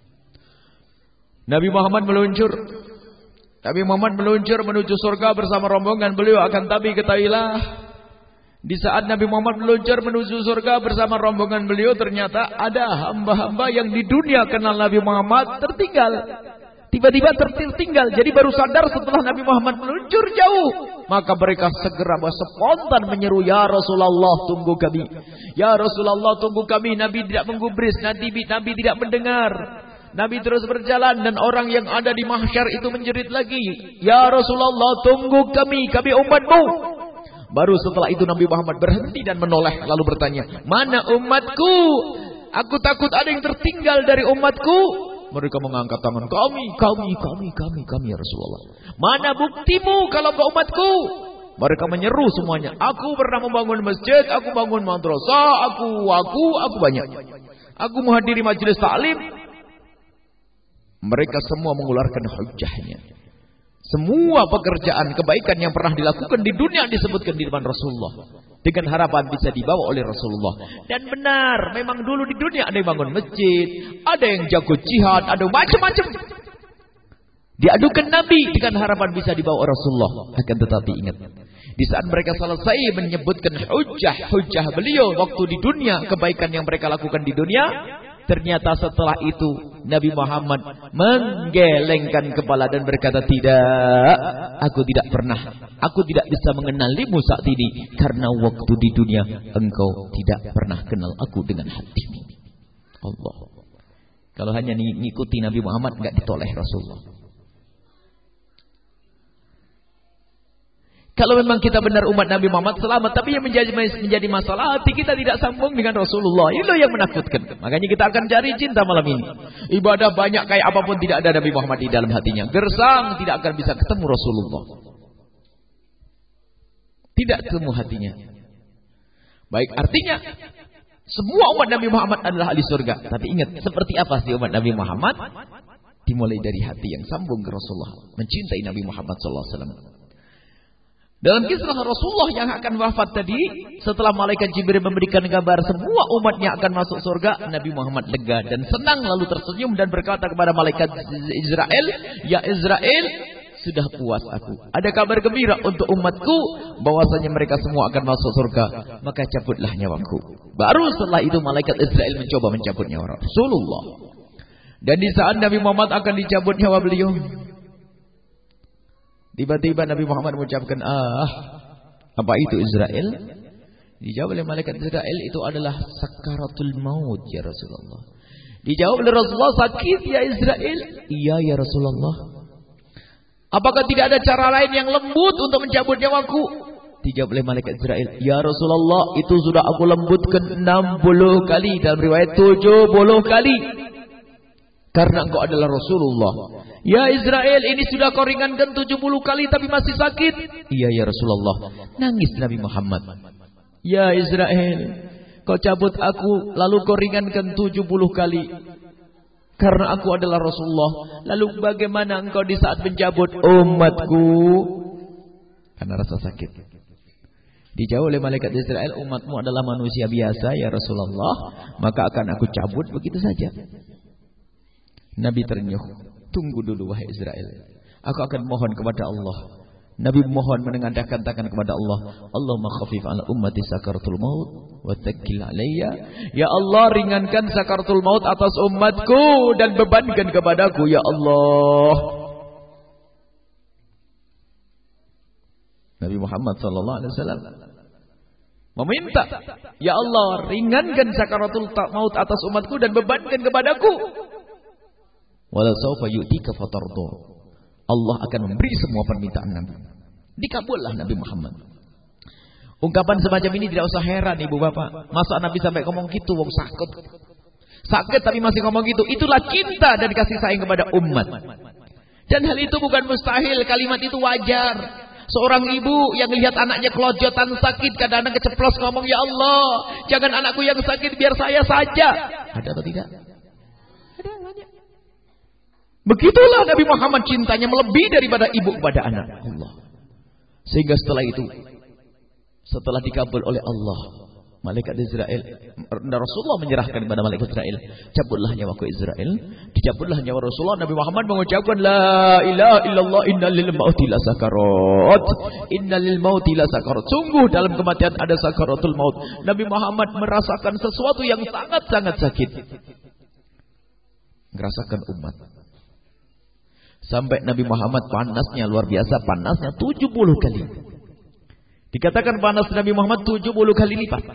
Nabi Muhammad meluncur menuju surga bersama rombongan beliau. Akan tapi ketahuilah, Di saat Nabi Muhammad meluncur menuju surga bersama rombongan beliau, ternyata ada hamba-hamba yang di dunia kenal Nabi Muhammad tertinggal. Tiba-tiba tertinggal. Jadi baru sadar setelah Nabi Muhammad meluncur jauh. Maka mereka segera spontan menyeru, "Ya Rasulullah, tunggu kami. Ya Rasulullah, tunggu kami." Nabi tidak menggubris, Nabi tidak mendengar. Nabi terus berjalan dan orang yang ada di mahsyar itu menjerit lagi, "Ya Rasulullah, tunggu kami umatmu." Baru setelah itu Nabi Muhammad berhenti dan menoleh lalu bertanya, "Mana umatku? Aku takut ada yang tertinggal dari umatku." Mereka mengangkat tangan, kami ya Rasulullah. "Mana buktimu kalau ke umatku?" Mereka menyeru semuanya, "Aku pernah membangun masjid, aku bangun madrasah, aku banyak. Aku menghadiri majelis taklim." Mereka semua mengeluarkan hujahnya. Semua pekerjaan kebaikan yang pernah dilakukan di dunia disebutkan di depan Rasulullah, dengan harapan bisa dibawa oleh Rasulullah. Dan benar, memang dulu di dunia ada yang bangun masjid, ada yang jago jihad, ada macam-macam. Diadukan Nabi dengan harapan bisa dibawa Rasulullah. Akan tetapi ingat, di saat mereka selesai menyebutkan hujah beliau waktu di dunia, kebaikan yang mereka lakukan di dunia, ternyata setelah itu Nabi Muhammad menggelengkan kepala dan berkata, "Tidak, aku tidak bisa mengenalimu saat ini, karena waktu di dunia engkau tidak pernah kenal aku dengan hatimu." Allah. Kalau hanya ngikuti Nabi Muhammad enggak ditoleh Rasulullah. Kalau memang kita benar umat Nabi Muhammad selamat, tapi yang menjadi masalah hati kita tidak sambung dengan Rasulullah. Itu yang menakutkan. Makanya kita akan cari cinta malam ini. Ibadah banyak kayak apapun tidak ada Nabi Muhammad di dalam hatinya. Gersang tidak akan bisa ketemu Rasulullah. Tidak ketemu hatinya. Baik, artinya semua umat Nabi Muhammad adalah ahli surga. Tapi ingat, seperti apa sih umat Nabi Muhammad? Dimulai dari hati yang sambung ke Rasulullah, mencintai Nabi Muhammad SAW. Dalam kisah Rasulullah yang akan wafat tadi, setelah malaikat Jibril memberikan kabar semua umatnya akan masuk surga, Nabi Muhammad lega dan senang lalu tersenyum dan berkata kepada malaikat Israel, "Ya Israel, sudah puas aku. Ada kabar gembira untuk umatku bahwasanya mereka semua akan masuk surga, maka cabutlah nyawaku." Baru setelah itu malaikat Israel mencoba mencabut nyawa Rasulullah. Dan di saat Nabi Muhammad akan dicabut nyawa beliau, tiba-tiba Nabi Muhammad mengucapkan, apa itu Israel? Dijawab oleh malaikat Israel, itu adalah sakaratul maut ya Rasulullah. Dijawab oleh Rasulullah, sakit ya Israel? Iya ya Rasulullah. Apakah tidak ada cara lain yang lembut untuk mencabut nyawaku? Dijawab oleh malaikat Israel, ya Rasulullah, itu sudah aku lembutkan 60 kali, dalam riwayat 70 kali. Karena engkau adalah Rasulullah. Ya Israel, ini sudah kau ringankan 70 kali tapi masih sakit. Iya ya Rasulullah. Nangis Nabi Muhammad. Ya Israel, kau cabut aku lalu kau ringankan 70 kali. Karena aku adalah Rasulullah. Lalu bagaimana engkau di saat mencabut umatku? Karena rasa sakit. Dijawab oleh malaikat Israel, umatmu adalah manusia biasa ya Rasulullah, maka akan aku cabut begitu saja. Nabi ternyuh, tunggu dulu wahai Israel, aku akan mohon kepada Allah. Nabi mohon menengadahkan tangan kepada Allah. Allahumma khafif ala ummati sakaratul maut wa takkil alayya. Ya Allah, ringankan sakaratul maut atas umatku dan bebankan kepadaku ya Allah. Nabi Muhammad sallallahu alaihi wasallam meminta, ya Allah, ringankan sakaratul maut atas umatku dan bebankan kepadaku. Wala sawfa yu'tika fatardu. Allah akan memberi semua permintaan Nabi. Dikabullah Nabi Muhammad. Ungkapan semacam ini tidak usah heran ibu bapak. Masa Nabi sampai ngomong gitu, wong sakit. Sakit tapi masih ngomong gitu. Itulah cinta dan kasih sayang kepada umat. Dan hal itu bukan mustahil, kalimat itu wajar. Seorang ibu yang lihat anaknya kelojotan sakit, kadang-kadang keceplos ngomong, ya Allah, jangan anakku yang sakit, biar saya saja. Ada atau tidak? Ada, banyak. Begitulah Nabi Muhammad cintanya melebihi daripada ibu kepada anak. Allah. Sehingga setelah itu, setelah dikabul oleh Allah, Malaikat Israel, Rasulullah menyerahkan kepada malaikat Israel, cabutlah nyawaku Israel, dicabutlah nyawa Rasulullah. Nabi Muhammad mengucapkan la ilaha illallah innalil mauti la sakarat. Innalil mauti la sakarat. Sungguh dalam kematian ada sakaratul maut. Nabi Muhammad merasakan sesuatu yang sangat-sangat sakit. Merasakan umat. Sampai Nabi Muhammad panasnya luar biasa, panasnya 70 kali. Dikatakan panas Nabi Muhammad 70 kali lipat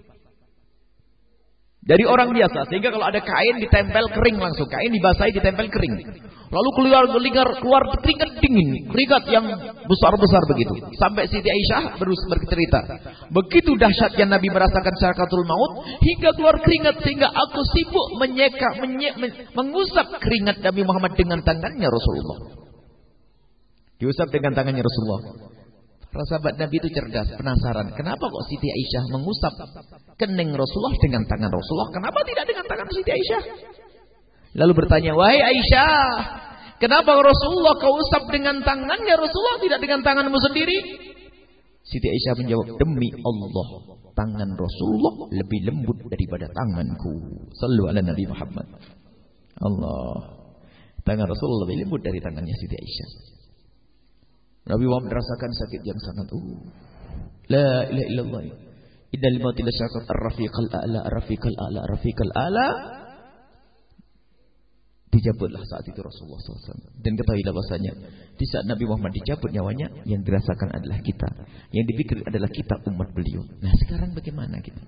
dari orang biasa. Sehingga kalau ada kain ditempel kering langsung. Kain dibasahi ditempel kering. Lalu keluar keringat dingin. Keringat yang besar-besar begitu. Sampai Siti Aisyah bercerita. Begitu dahsyatnya Nabi merasakan sakaratul maut. Hingga keluar keringat. Sehingga aku sibuk mengusap keringat Nabi Muhammad dengan tangannya Rasulullah. Diusap dengan tangannya Rasulullah. Para sahabat Nabi itu cerdas, penasaran. Kenapa kok Siti Aisyah mengusap kening Rasulullah dengan tangan Rasulullah? Kenapa tidak dengan tangan Siti Aisyah? Lalu bertanya, wahai Aisyah, kenapa Rasulullah kau usap dengan tangannya Rasulullah tidak dengan tanganmu sendiri? Siti Aisyah menjawab, demi Allah, tangan Rasulullah lebih lembut daripada tanganku. Sallu ala Nabi Muhammad. Allah, tangan Rasulullah lebih lembut dari tangannya Siti Aisyah. Nabi Muhammad merasakan sakit yang sangat la ilaha illallah. Innal mauti la syakat ar-rafiqal a'la ar-rafiqal a'la ar-rafiqal a'la. Dijabutlah saat itu Rasulullah SAW. Dan ketahuilah bahasanya di saat Nabi Muhammad dicabut nyawanya, yang dirasakan adalah kita, yang dipikir adalah kita umat beliau. Nah sekarang bagaimana kita?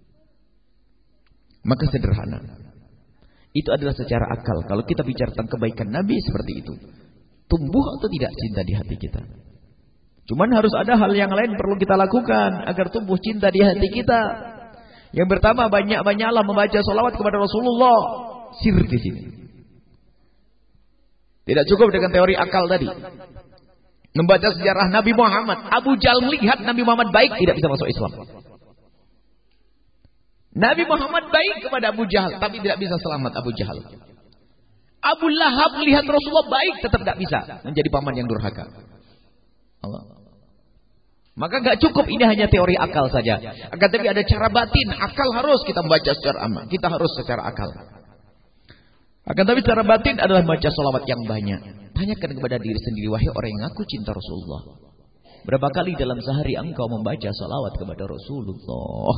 Maka sederhana. Itu adalah secara akal. Kalau kita bicara tentang kebaikan Nabi seperti itu, tumbuh atau tidak cinta di hati kita. Cuman harus ada hal yang lain perlu kita lakukan agar tumbuh cinta di hati kita. Yang pertama, banyak-banyaklah membaca salawat kepada Rasulullah. Sir di sini. Tidak cukup dengan teori akal tadi. Membaca sejarah Nabi Muhammad. Abu Jahal melihat Nabi Muhammad baik, tidak bisa masuk Islam. Nabi Muhammad baik kepada Abu Jahal, tapi tidak bisa selamat Abu Jahal. Abu Lahab melihat Rasulullah baik, tetap tidak bisa menjadi paman yang durhaka. Allah. Maka nggak cukup ini hanya teori akal saja. Akan tapi ada cara batin. Akal harus kita membaca secara aman. Kita harus secara akal. Akan tapi cara batin adalah membaca salawat yang banyak. Tanyakan kepada diri sendiri, wahai orang yang ngaku cinta Rasulullah, berapa kali dalam sehari engkau membaca salawat kepada Rasulullah?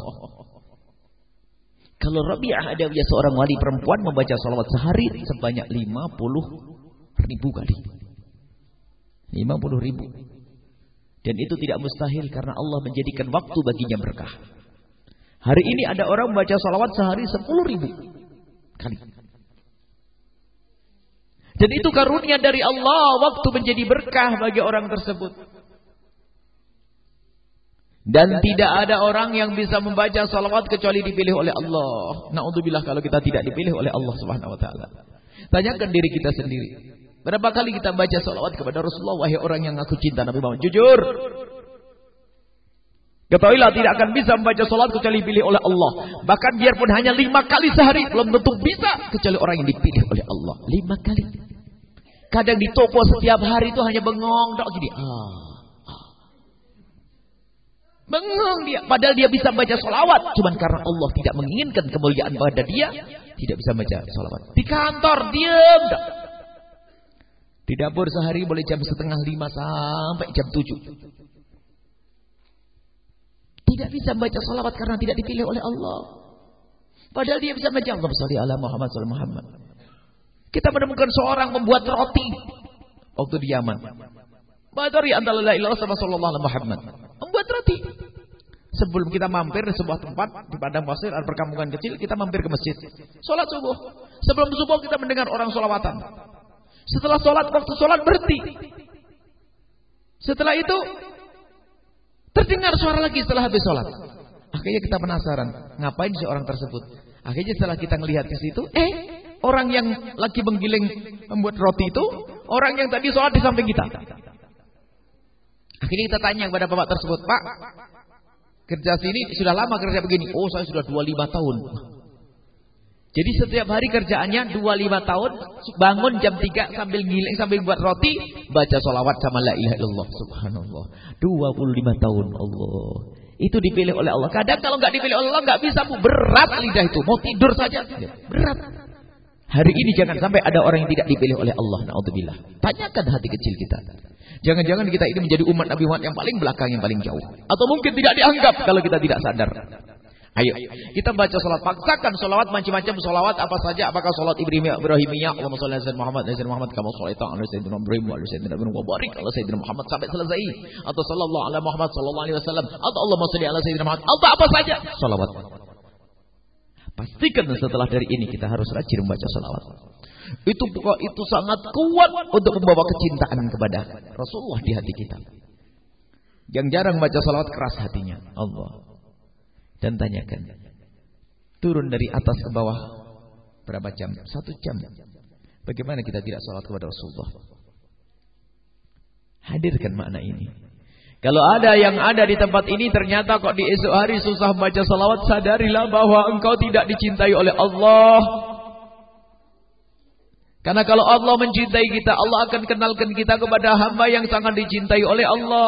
Kalau Rabi'ah Adawiyah seorang wali perempuan membaca salawat sehari sebanyak 50.000 kali. 50.000. Dan itu tidak mustahil karena Allah menjadikan waktu baginya berkah. Hari ini ada orang membaca salawat sehari 10.000 kali. Dan itu karunia dari Allah, waktu menjadi berkah bagi orang tersebut. Dan tidak ada orang yang bisa membaca salawat kecuali dipilih oleh Allah. Na'udzubillah kalau kita tidak dipilih oleh Allah Subhanahu wa taala. Tanyakan diri kita sendiri. Berapa kali kita baca salawat kepada Rasulullah, wahai orang yang aku cinta Nabi Muhammad? Jujur. Ketahuilah tidak akan bisa membaca salawat kecuali dipilih oleh Allah. Bahkan biarpun hanya 5 kali sehari belum tentu bisa kecuali orang yang dipilih oleh Allah. 5 kali. Kadang di toko setiap hari itu hanya bengong dok gini. Bengong dia, padahal dia bisa baca sholawat. Cuman karena Allah tidak menginginkan kemuliaan pada dia, tidak bisa baca sholawat. Di kantor diam. Di dapur sehari boleh jam 4:30 sampai jam 7. Tidak bisa baca sholawat karena tidak dipilih oleh Allah. Padahal dia bisa baca Allahumma sholli ala Muhammad sallallahu alaihi wasallam. Kita menemukan seorang membuat roti waktu di Yaman. Badari antara la ilaha illallah sallallahu alaihi Muhammad. Membuat roti. Sebelum kita mampir di sebuah tempat di padang pasir atau perkampungan kecil, kita mampir ke masjid. Salat subuh. Sebelum subuh kita mendengar orang sholawatan. Setelah salat, waktu salat berhenti. Setelah itu terdengar suara lagi setelah habis salat. Akhirnya kita penasaran, ngapain si orang tersebut? Akhirnya setelah kita melihat ke situ, orang yang lagi menggiling membuat roti itu, orang yang tadi salat di samping kita. Akhirnya kita tanya kepada bapak tersebut, Pak, kerja sini sudah lama kerja begini? Oh, saya sudah 25 tahun. Jadi setiap hari kerjaannya 25 tahun, bangun jam 3 sambil giling, sambil buat roti, baca sholawat sama la ilaha illallah. Subhanallah. 25 tahun Allah. Itu dipilih oleh Allah. Kadang kalau nggak dipilih oleh Allah nggak bisa, Bu. Berat lidah itu. Mau tidur saja. Berat. Hari ini jangan sampai ada orang yang tidak dipilih oleh Allah. Na'udzubillah. Tanyakan hati kecil kita. Jangan-jangan kita ini menjadi umat Nabi Muhammad yang paling belakang, yang paling jauh. Atau mungkin tidak dianggap kalau kita tidak sadar. Ayo, kita baca salat. Paksakan salawat macam-macam salawat apa saja. Apakah salat Ibrahimiyah, Allahumma shalli ala Muhammad, kama shallaita ala sayyidina Ibrahim wa ala sayyidina Ibrahim wa barik ala sayyidina Muhammad sampai selesai. Atau sallallahu ala Muhammad sallallahu alaihi wasallam, atau Allahumma shalli ala sayyidina Muhammad, atau apa saja salawat. Pastikan setelah dari ini kita harus rajin membaca salawat. Itu sangat kuat untuk membawa kecintaan kepada Rasulullah di hati kita. Yang jarang baca salawat keras hatinya. Allah. Dan tanyakan, turun dari atas ke bawah berapa jam? 1 jam. Bagaimana kita tidak salat kepada Rasulullah? Hadirkan makna ini. Kalau ada yang ada di tempat ini ternyata kok di esok hari susah baca salawat, sadarilah bahwa engkau tidak dicintai oleh Allah. Karena kalau Allah mencintai kita, Allah akan kenalkan kita kepada hamba yang sangat dicintai oleh Allah.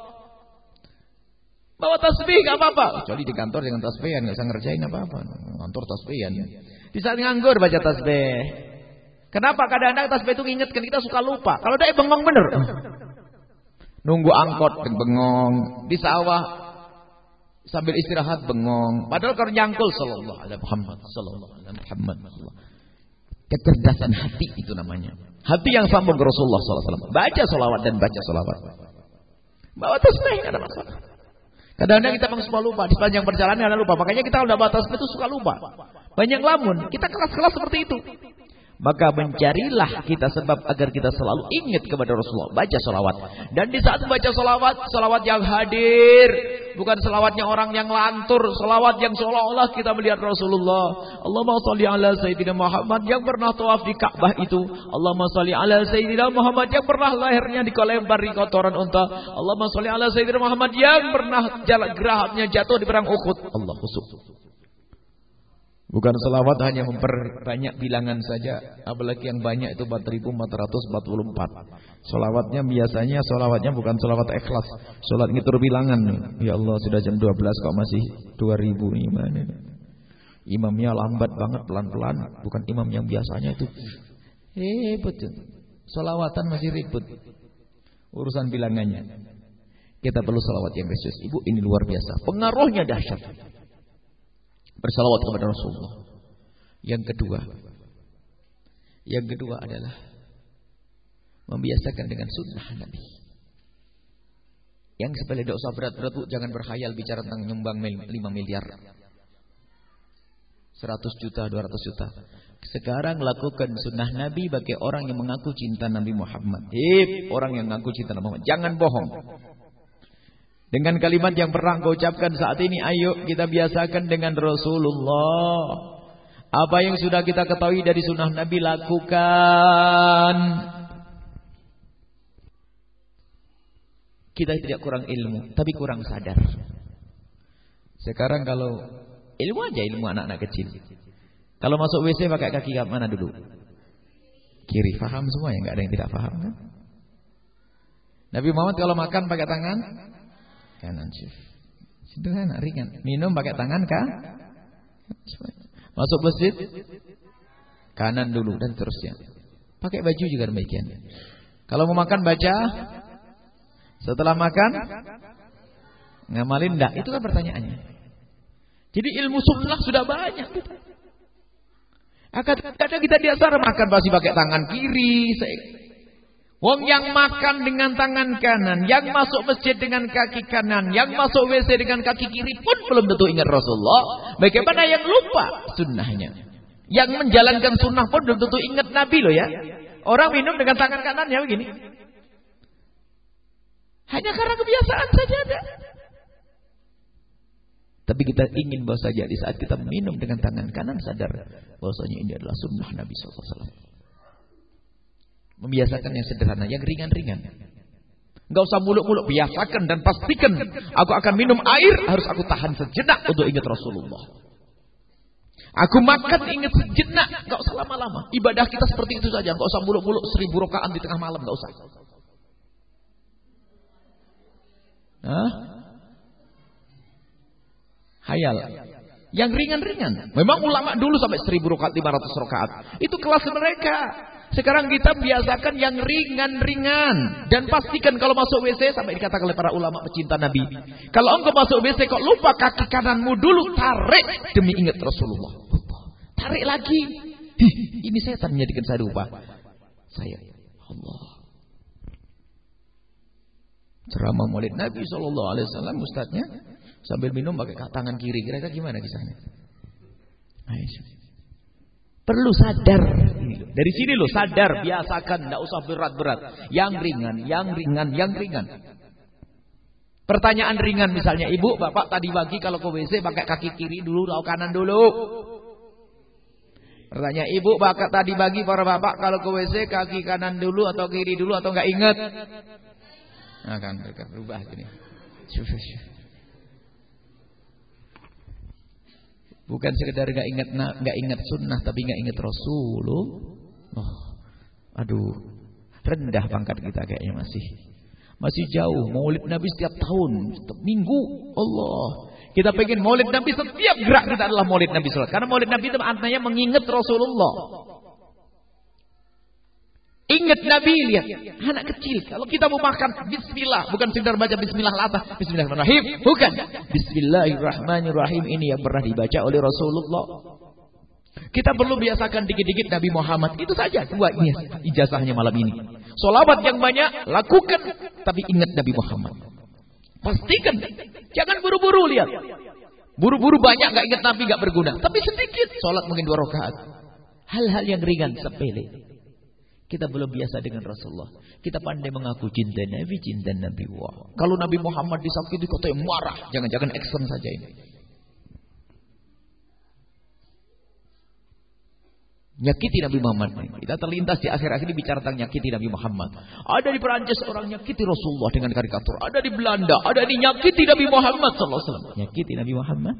Bawa tasbih gak apa-apa. Kecuali di kantor dengan tasbihan, gak usah ngerjain apa-apa. Kantor tasbihan. Di saat nganggur baca tasbih. Kenapa? Kadang-kadang tasbih itu ngingetkan kita suka lupa. Kalau dia bengong bener. Nunggu angkot bengong. Di sawah sambil istirahat bengong. Padahal kalau nyangkul sallallahu alaihi Muhammad sallallahu alaihi Muhammad. Kecerdasan hati itu namanya. Hati yang sambung ke Rasulullah sallallahu alaihi wasallam. Baca salawat dan baca salawat. Bawa tasbih enggak ada masalah. Kadang-kadang kita memang lupa. Di sepanjang perjalanan ada lupa. Makanya kita kalau udah batas itu suka lupa. Banyak lamun. Kita kelas-kelas seperti itu. Maka mencarilah kita sebab agar kita selalu ingat kepada Rasulullah. Baca salawat. Dan di saat baca salawat, salawat yang hadir. Bukan salawatnya orang yang lantur. Salawat yang seolah-olah kita melihat Rasulullah. Allahumma sholli ala Sayyidina Muhammad yang pernah tawaf di Ka'bah itu. Allahumma sholli ala Sayyidina Muhammad yang pernah lahirnya dilempar di kotoran unta. Allahumma sholli ala Sayyidina Muhammad yang pernah gerahapnya jatuh di perang Uhud. Allah khusus. Bukan selawat hanya memperbanyak bilangan saja. Apalagi yang banyak itu 4.444. Selawatnya biasanya selawatnya bukan selawat ikhlas. Salat ngitur bilangan. Ya Allah sudah jam 12 kok masih 2.000 gimana? Imamnya lambat banget pelan-pelan. Bukan imam yang biasanya itu. Ribut. Selawatan masih ribut. Urusan bilangannya. Kita perlu selawat yang khusus. Ibu ini luar biasa. Pengaruhnya dahsyat. Bersalawat kepada Rasulullah. Yang kedua adalah membiasakan dengan sunnah Nabi. Yang sepele tidak usah berat-berat, jangan berkhayal bicara tentang nyumbang 5 miliar, 100 juta, 200 juta. Sekarang lakukan sunnah Nabi bagi orang yang mengaku cinta Nabi Muhammad. Orang yang mengaku cinta Nabi Muhammad, jangan bohong. Dengan kalimat yang pernah kau ucapkan saat ini, ayo kita biasakan dengan Rasulullah. Apa yang sudah kita ketahui dari sunnah Nabi lakukan. Kita tidak kurang ilmu, tapi kurang sadar. Sekarang kalau ilmu aja, ilmu anak-anak kecil. Kalau masuk WC pakai kaki mana dulu? Kiri, paham semua ya? Nggak ada yang tidak paham kan? Nabi Muhammad kalau makan pakai tangan kanan, Syif. Sederhana, ringan. Minum pakai tangan kah? Masuk masjid kanan dulu dan terusnya. Pakai baju juga demikian. Kalau mau makan baca, setelah makan ngamalin enggak? Itu kan pertanyaannya. Jadi ilmu sunnah sudah banyak. Kadang kita biasa makan pasti pakai tangan kiri. Wong yang makan dengan tangan kanan, yang masuk masjid dengan kaki kanan, yang masuk WC dengan kaki kiri pun belum tentu ingat Rasulullah. Bagaimana yang lupa sunnahnya? Yang menjalankan sunnah pun belum tentu ingat Nabi loh ya. Orang minum dengan tangan kanan ya begini. Hanya karena kebiasaan saja ada. Tapi kita ingin bahwa saja di saat kita minum dengan tangan kanan sadar bahwasanya ini adalah sunnah Nabi SAW. Membiasakan yang sederhana, yang ringan-ringan. Enggak usah muluk-muluk, biasakan dan pastikan aku akan minum air, harus aku tahan sejenak untuk ingat Rasulullah. Aku makan ingat sejenak, enggak usah lama-lama. Ibadah kita seperti itu saja, enggak usah muluk-muluk 1000 rakaat di tengah malam, enggak usah. Hayal. Yang ringan-ringan. Memang ulama dulu sampai 1000 rakaat, 500 rakaat. Itu kelas mereka. Sekarang kita biasakan yang ringan-ringan. Dan pastikan kalau masuk WC, sampai dikatakan oleh para ulama pecinta Nabi. Kalau engkau masuk WC kok lupa kaki kananmu dulu, tarik demi ingat Rasulullah. Tarik lagi. Ini setan menjadikan saya lupa. Saya. Allah. Ceramah Maulid Nabi SAW, ustadznya sambil minum pakai tangan kiri. Kira-kira gimana kisahnya? Perlu sadar. Dari sini loh sadar, biasakan, tidak usah berat-berat. Yang ringan. Pertanyaan ringan misalnya, ibu, bapak tadi pagi kalau ke WC pakai kaki kiri dulu atau kanan dulu? Pertanyaan ibu, bapak tadi pagi para bapak kalau ke WC kaki kanan dulu atau kiri dulu atau nggak ingat? Nah kan berubah gini. Bukan sekedar nggak ingat sunnah, tapi nggak ingat Rasulullah. Aduh, rendah pangkat kita kayaknya masih jauh. Maulid Nabi setiap tahun, setiap minggu. Allah, kita pengen Maulid Nabi setiap gerak kita adalah Maulid Nabi SAW. Karena Maulid Nabi itu artinya mengingat Rasulullah. Ingat Nabi, lihat anak kecil. Kalau kita mau makan, bismillah, bukan sekedar baca bismillah latah, bismillahirrahmanirrahim, bukan. Bismillahirrahmanirrahim ini yang pernah dibaca oleh Rasulullah. Kita perlu biasakan dikit-dikit Nabi Muhammad. Itu saja dua ijazahnya malam ini. Sholawat yang banyak, lakukan, tapi ingat Nabi Muhammad. Pastikan, jangan buru-buru lihat. Buru-buru banyak, nggak ingat Nabi nggak berguna. Tapi sedikit, sholat mungkin 2 rakaat. Hal-hal yang ringan, sepele. Kita belum biasa dengan Rasulullah. Kita pandai mengaku cinta Nabi. Wah. Kalau Nabi Muhammad disakiti katanya marah. Jangan-jangan action saja ini. Nyakiti Nabi Muhammad. Kita terlintas di akhir-akhir ini bicara tentang nyakiti Nabi Muhammad. Ada di Perancis orang nyakiti Rasulullah dengan karikatur. Ada di Belanda. Ada di nyakiti Nabi Muhammad SAW. Nyakiti Nabi Muhammad.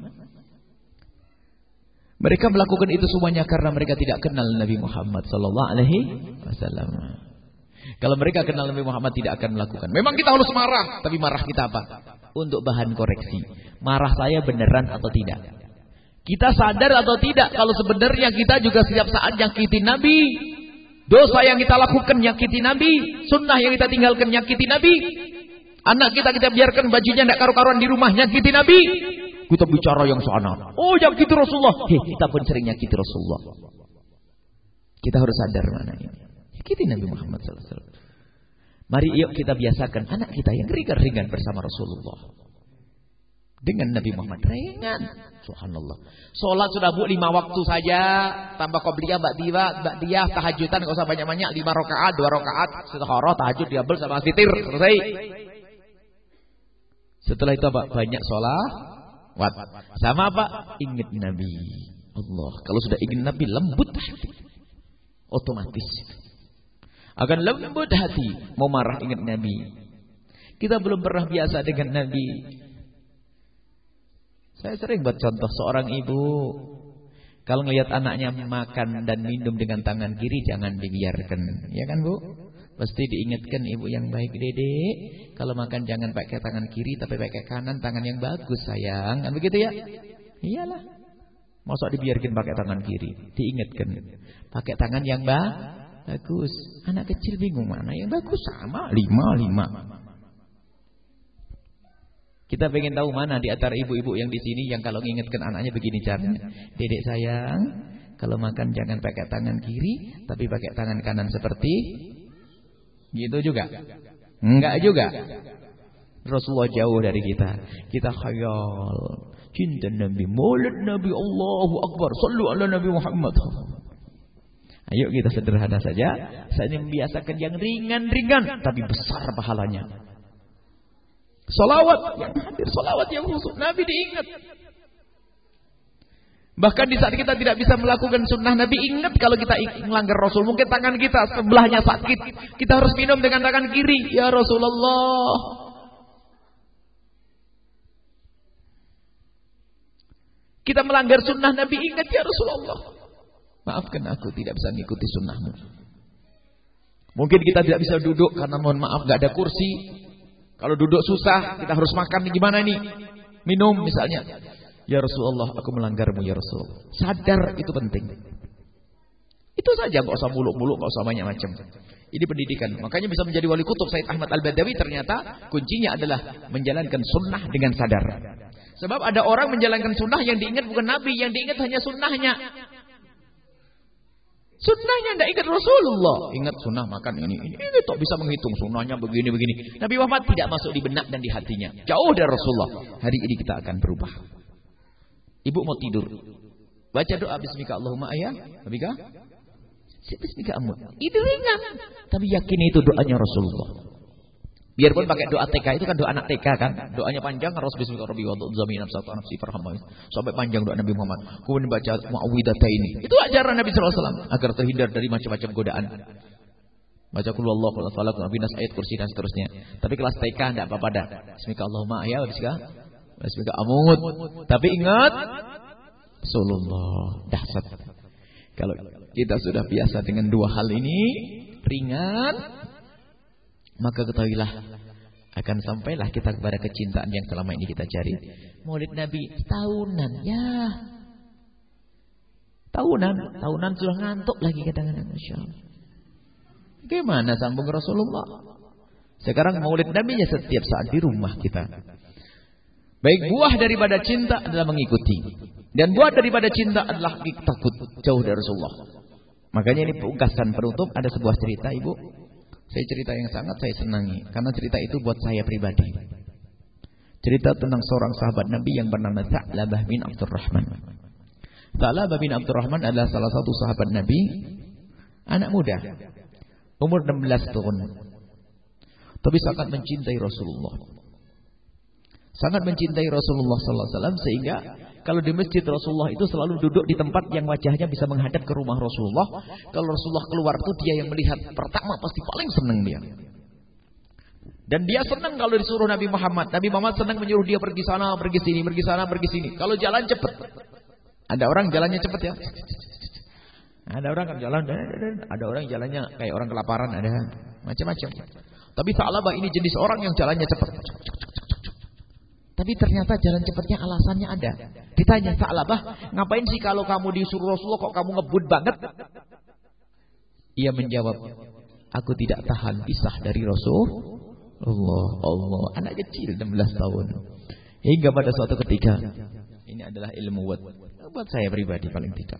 Mereka melakukan itu semuanya karena mereka tidak kenal Nabi Muhammad SAW. Kalau mereka kenal Nabi Muhammad tidak akan melakukan. Memang kita harus marah, tapi marah kita apa? Untuk bahan koreksi. Marah saya beneran atau tidak? Kita sadar atau tidak kalau sebenarnya kita juga setiap saat nyakiti Nabi. Dosa yang kita lakukan nyakiti Nabi. Sunnah yang kita tinggalkan nyakiti Nabi. Anak kita biarkan bajunya tidak karu-karuan di rumah nyakiti Nabi. Kita bicara yang sana. Oh, nyakiti Rasulullah. Kita pun sering nyakiti Rasulullah. Kita harus sadar mana ini. Nyakiti Nabi Muhammad SAW. Mari yuk kita biasakan anak kita yang ringan-ringan bersama Rasulullah. Dengan Nabi Muhammad ringan. Subhanallah. Sholat sudah 5 waktu saja. Tambah qobliyah, ba'diyah, tahajudan enggak usah banyak-banyak. 5 rakaat, 2 rakaat, istikharah, tahajud, diabel sama witir. Selesai. Setelah itu apa? Banyak sholat. Sama apa? Ingat Nabi. Allah. Kalau sudah ingat Nabi, lembut hati. Otomatis. Akan lembut hati. Mau marah ingat Nabi. Kita belum pernah biasa dengan Nabi. Saya sering buat contoh seorang ibu. Kalau ngelihat anaknya makan dan minum dengan tangan kiri, jangan dibiarkan. Ya kan Bu? Pasti diingatkan ibu yang baik, Dedek. Kalau makan jangan pakai tangan kiri, tapi pakai kanan, tangan yang bagus sayang. Kan begitu ya? Iyalah. Masa dibiarkan pakai tangan kiri? Diingatkan. Pakai tangan yang bagus. Anak kecil bingung mana yang bagus, sama 5. Kita pengen tahu mana di antara ibu-ibu yang di sini yang kalau mengingatkan anaknya begini caranya. Dedek sayang, kalau makan jangan pakai tangan kiri, tapi pakai tangan kanan seperti gitu juga? Enggak juga. Rasulullah jauh dari kita. Kita khayal cinta Nabi, maulid Nabi, Allahu Akbar, sallu ala Nabi Muhammad. Ayo kita sederhana saja. Saya membiasakan yang ringan-ringan tapi besar pahalanya. Salawat yang hadir, salawat yang khusus. Nabi diingat. Bahkan di saat kita tidak bisa melakukan sunnah Nabi, ingat kalau kita melanggar Rasul. Mungkin tangan kita sebelahnya sakit. Kita harus minum dengan tangan kiri. Ya Rasulullah. Kita melanggar sunnah Nabi, ingat ya Rasulullah. Maafkan aku tidak bisa mengikuti sunnahmu. Mungkin kita tidak bisa duduk karena mohon maaf gak ada kursi. Kalau duduk susah, kita harus makan nih gimana nih? Minum misalnya. Ya Rasulullah, aku melanggarmu ya Rasul. Sadar itu penting. Itu saja, enggak usah muluk-muluk, enggak usah banyak macam. Ini pendidikan. Makanya bisa menjadi wali kutub Said Ahmad Al-Badawi ternyata kuncinya adalah menjalankan sunnah dengan sadar. Sebab ada orang menjalankan sunnah yang diingat bukan Nabi, yang diingat hanya sunnahnya. Sunnahnya tidak ingat Rasulullah. Ingat sunnah makan ini tak bisa menghitung sunnahnya begini. Nabi Muhammad tidak masuk di benak dan di hatinya. Jauh dari Rasulullah. Hari ini kita akan berubah. Ibu mau tidur, baca doa Bismika Allahumma ayah. Bismika amut. Itu ringan, tapi yakin itu doanya Rasulullah. Biarpun pakai doa TK, itu kan doa anak TK kan. Doanya panjang, harus Bismika Rabbi wa Tu'zami nafsatu nafsi farhamah. Sampai panjang doa Nabi Muhammad. Kemudian baca mu'awwidataini. Itu ajaran Nabi sallallahu alaihi wasallam agar terhindar dari macam-macam godaan. Baca qul huwallahu ahad, falaq, nas, ayat kursi dan seterusnya. Tapi kelas TK enggak apa-apa dah. Bismika Allahumma ayah, Bismika amut. Tapi ingat Rasulullah. Dahsyat. Kalau kita sudah biasa dengan dua hal ini, ringan, maka ketahuilah akan sampailah kita kepada kecintaan yang selama ini kita cari. Maulid Nabi tahunan, ya. Tahunan sudah ngantuk lagi kadang-kadang, masyaallah. Gimana sambung Rasulullah? Sekarang Maulid Nabi ya setiap saat di rumah kita. Baik, buah daripada cinta adalah mengikuti, dan buah daripada cinta adalah takut jauh dari Rasulullah. Makanya ini pungkasan penutup, ada sebuah cerita, Ibu. Saya cerita yang sangat saya senangi, karena cerita itu buat saya pribadi. Cerita tentang seorang sahabat Nabi yang bernama Tha'labah bin Abdurrahman. Tha'labah bin Abdurrahman adalah salah satu sahabat Nabi, anak muda, umur 16 tahun, tapi sangat mencintai Rasulullah. Sangat mencintai Rasulullah sallallahu alaihi wasallam, sehingga kalau di masjid Rasulullah itu selalu duduk di tempat yang wajahnya bisa menghadap ke rumah Rasulullah. Kalau Rasulullah keluar itu dia yang melihat pertama, pasti paling senang dia. Dan dia senang kalau disuruh Nabi Muhammad. Nabi Muhammad senang menyuruh dia pergi sana, pergi sini, pergi sana, pergi sini. Kalau jalan cepat. Ada orang jalannya cepat ya. Ada orang kan jalan, ada orang jalannya kayak orang kelaparan, ada macam-macam. Tapi Tha'labah ini jenis orang yang jalannya cepat. Tapi ternyata jalan cepatnya alasannya ada. Ditanya, Tha'labah, ngapain sih kalau kamu disuruh Rasulullah kok kamu ngebut banget? Ia menjawab, aku tidak tahan pisah dari Rasulullah. Allah, anak kecil 16 tahun. Hingga pada suatu ketika, ini adalah ilmu buat saya pribadi paling tidak.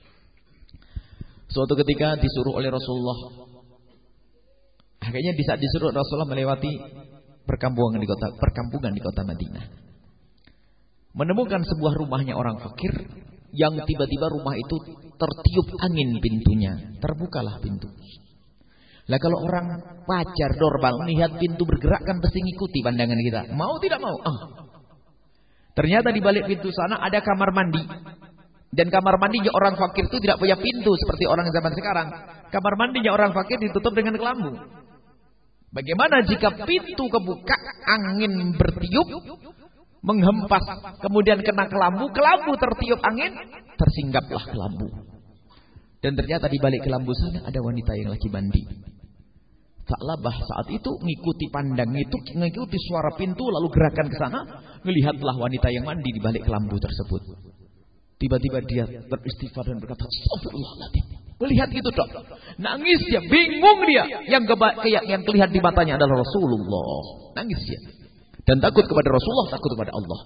Suatu ketika disuruh oleh Rasulullah. Akhirnya di saat disuruh Rasulullah melewati perkampungan di kota Madinah, menemukan sebuah rumahnya orang fakir yang tiba-tiba rumah itu tertiup angin pintunya, terbukalah pintu. Lah kalau orang pacar normal melihat pintu bergerak kan pasti ngikuti pandangan kita, mau tidak mau. Ternyata di balik pintu sana ada kamar mandi, dan kamar mandinya orang fakir itu tidak punya pintu seperti orang zaman sekarang. Kamar mandinya orang fakir ditutup dengan kelambu. Bagaimana jika pintu kebuka, angin bertiup, menghempas, kemudian kena kelambu, kelambu tertiup angin, tersinggaplah kelambu. Dan ternyata di balik kelambu sana ada wanita yang lagi mandi. Tha'labah saat itu mengikuti pandang itu, mengikuti suara pintu, lalu gerakan ke sana, melihatlah wanita yang mandi di balik kelambu tersebut. Tiba-tiba dia beristighfar dan berkata, Astagfirullahaladzim. Melihat itu dok, nangis dia, bingung dia. Yang terlihat di matanya adalah Rasulullah. Nangis dia. Dan takut kepada Rasulullah, takut kepada Allah.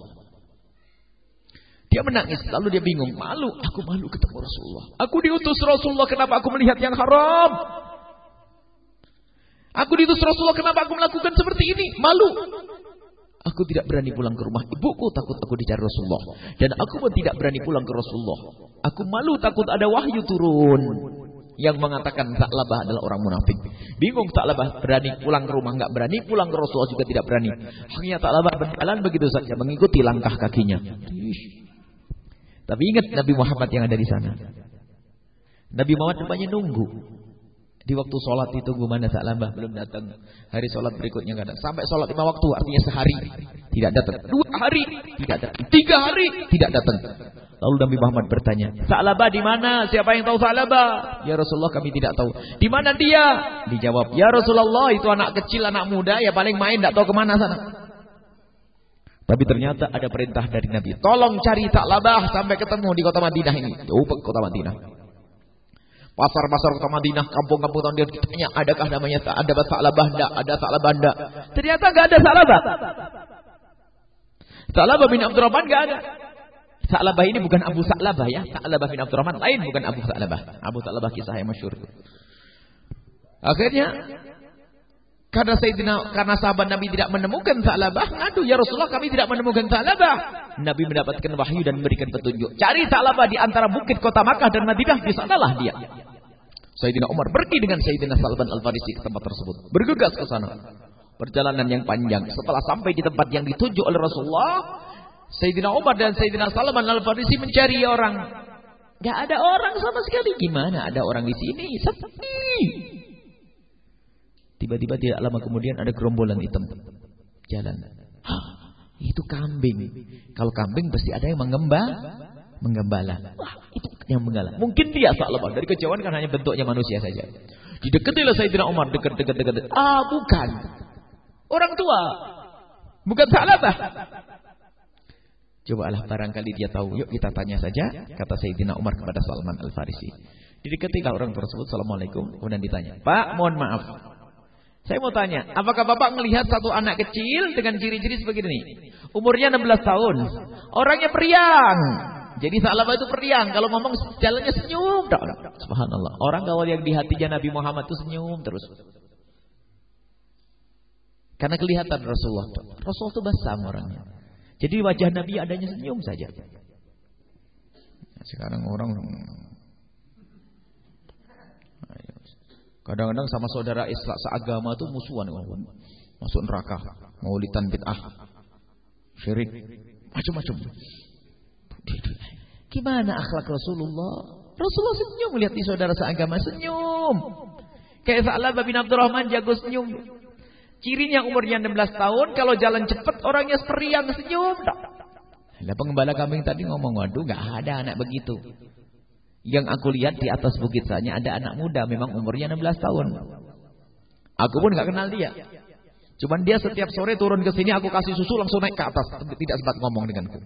Dia menangis, lalu dia bingung. Malu, aku malu ketemu Rasulullah. Aku diutus Rasulullah, kenapa aku melihat yang haram? Aku diutus Rasulullah, kenapa aku melakukan seperti ini? Malu. Aku tidak berani pulang ke rumah ibuku, takut aku dicari Rasulullah. Dan aku pun tidak berani pulang ke Rasulullah. Aku malu, takut ada wahyu turun yang mengatakan Tha'labah adalah orang munafik. Bingung Tha'labah, berani pulang ke rumah, enggak berani pulang ke Rasulullah juga tidak berani. Akhirnya Tha'labah berjalan begitu saja, mengikuti langkah kakinya. Tapi ingat Nabi Muhammad yang ada di sana. Nabi Muhammad rupanya nunggu. Di waktu sholat itu gimana Tha'labah belum datang. Hari sholat berikutnya enggak datang. Sampai sholat 5 waktu, artinya sehari tidak datang. 2 hari tidak datang. 3 hari tidak datang. Lalu Nabi Muhammad bertanya, Tha'labah di mana? Siapa yang tahu Tha'labah? Ya Rasulullah, kami tidak tahu. Di mana dia? Dijawab, ya Rasulullah, itu anak kecil, anak muda, ya paling main, tidak tahu kemana sana. Tapi ternyata ada perintah dari Nabi. Tolong cari Sa'labah sampai ketemu di kota Madinah ini. Coba kota Madinah. Pasar-pasar kota Madinah, kampung-kampung tahun dia ditanya, adakah namanya ada Sa'labah? Enggak, ada Sa'labah enggak? Ternyata enggak ada Sa'labah. Sa'labah bin Abdurrahman enggak ada. Sa'labah ini bukan Abu Sa'labah ya. Sa'labah bin Abdurrahman lain, bukan Abu Sa'labah. Abu Sa'labah kisah yang masyhur. Akhirnya karena sahabat Nabi tidak menemukan Sa'labah, ngadu, ya Rasulullah kami tidak menemukan Sa'labah. Nabi mendapatkan wahyu dan memberikan petunjuk. Cari Sa'labah di antara bukit kota Makkah dan Madinah, di sanalah dia. Sayyidina Umar pergi dengan Sayyidina Salman Al-Farisi ke tempat tersebut. Bergegas ke sana. Perjalanan yang panjang. Setelah sampai di tempat yang dituju oleh Rasulullah, Sayyidina Umar dan Sayyidina Salman Al-Farisi mencari orang. Gak ada orang sama sekali. Gimana ada orang di sini? Sepi. Tiba-tiba tidak lama kemudian ada gerombolan hitam jalan. Itu kambing. Kalau kambing pasti ada yang menggembala. Wah, itu yang menggembala. Mungkin dia Sa'labah. Dari kejauhan kan hanya bentuknya manusia saja. Didekatilah Sayyidina Umar, dekat. Bukan. Orang tua. Bukan Sa'labah. Cobalah barangkali dia tahu. Yuk kita tanya saja, kata Sayyidina Umar kepada Salman Al-Farisi. Didekatilah orang tersebut, Assalamualaikum, kemudian ditanya, "Pak, mohon maaf. Saya mau tanya, apakah Bapak melihat satu anak kecil dengan ciri-ciri seperti ini? Umurnya 16 tahun. Orangnya periang." Jadi Sa'labah itu periang. Kalau ngomong jalannya senyum. Subhanallah. Orang gaul yang di hatinya Nabi Muhammad itu senyum terus. Karena kelihatan Rasulullah. Rasulullah itu basam orangnya. Jadi wajah Nabi adanya senyum saja. Sekarang orang kadang-kadang sama saudara Islam seagama itu musuhan, masuk neraka, maulidan bid'ah, syirik, macam-macam. Gimana akhlak Rasulullah? Rasulullah senyum melihat di saudara seagama, senyum. Kayak Sa'labah bin Abdurrahman jago senyum. Cirinya umurnya 16 tahun, kalau jalan cepat orangnya periang senyum. Lah pengembala kambing tadi ngomong, waduh enggak ada anak begitu. Yang aku lihat di atas bukit sana ada anak muda, memang umurnya 16 tahun. Aku pun enggak kenal dia. Cuman dia setiap sore turun ke sini, aku kasih susu langsung naik ke atas, tidak sempat ngomong denganku.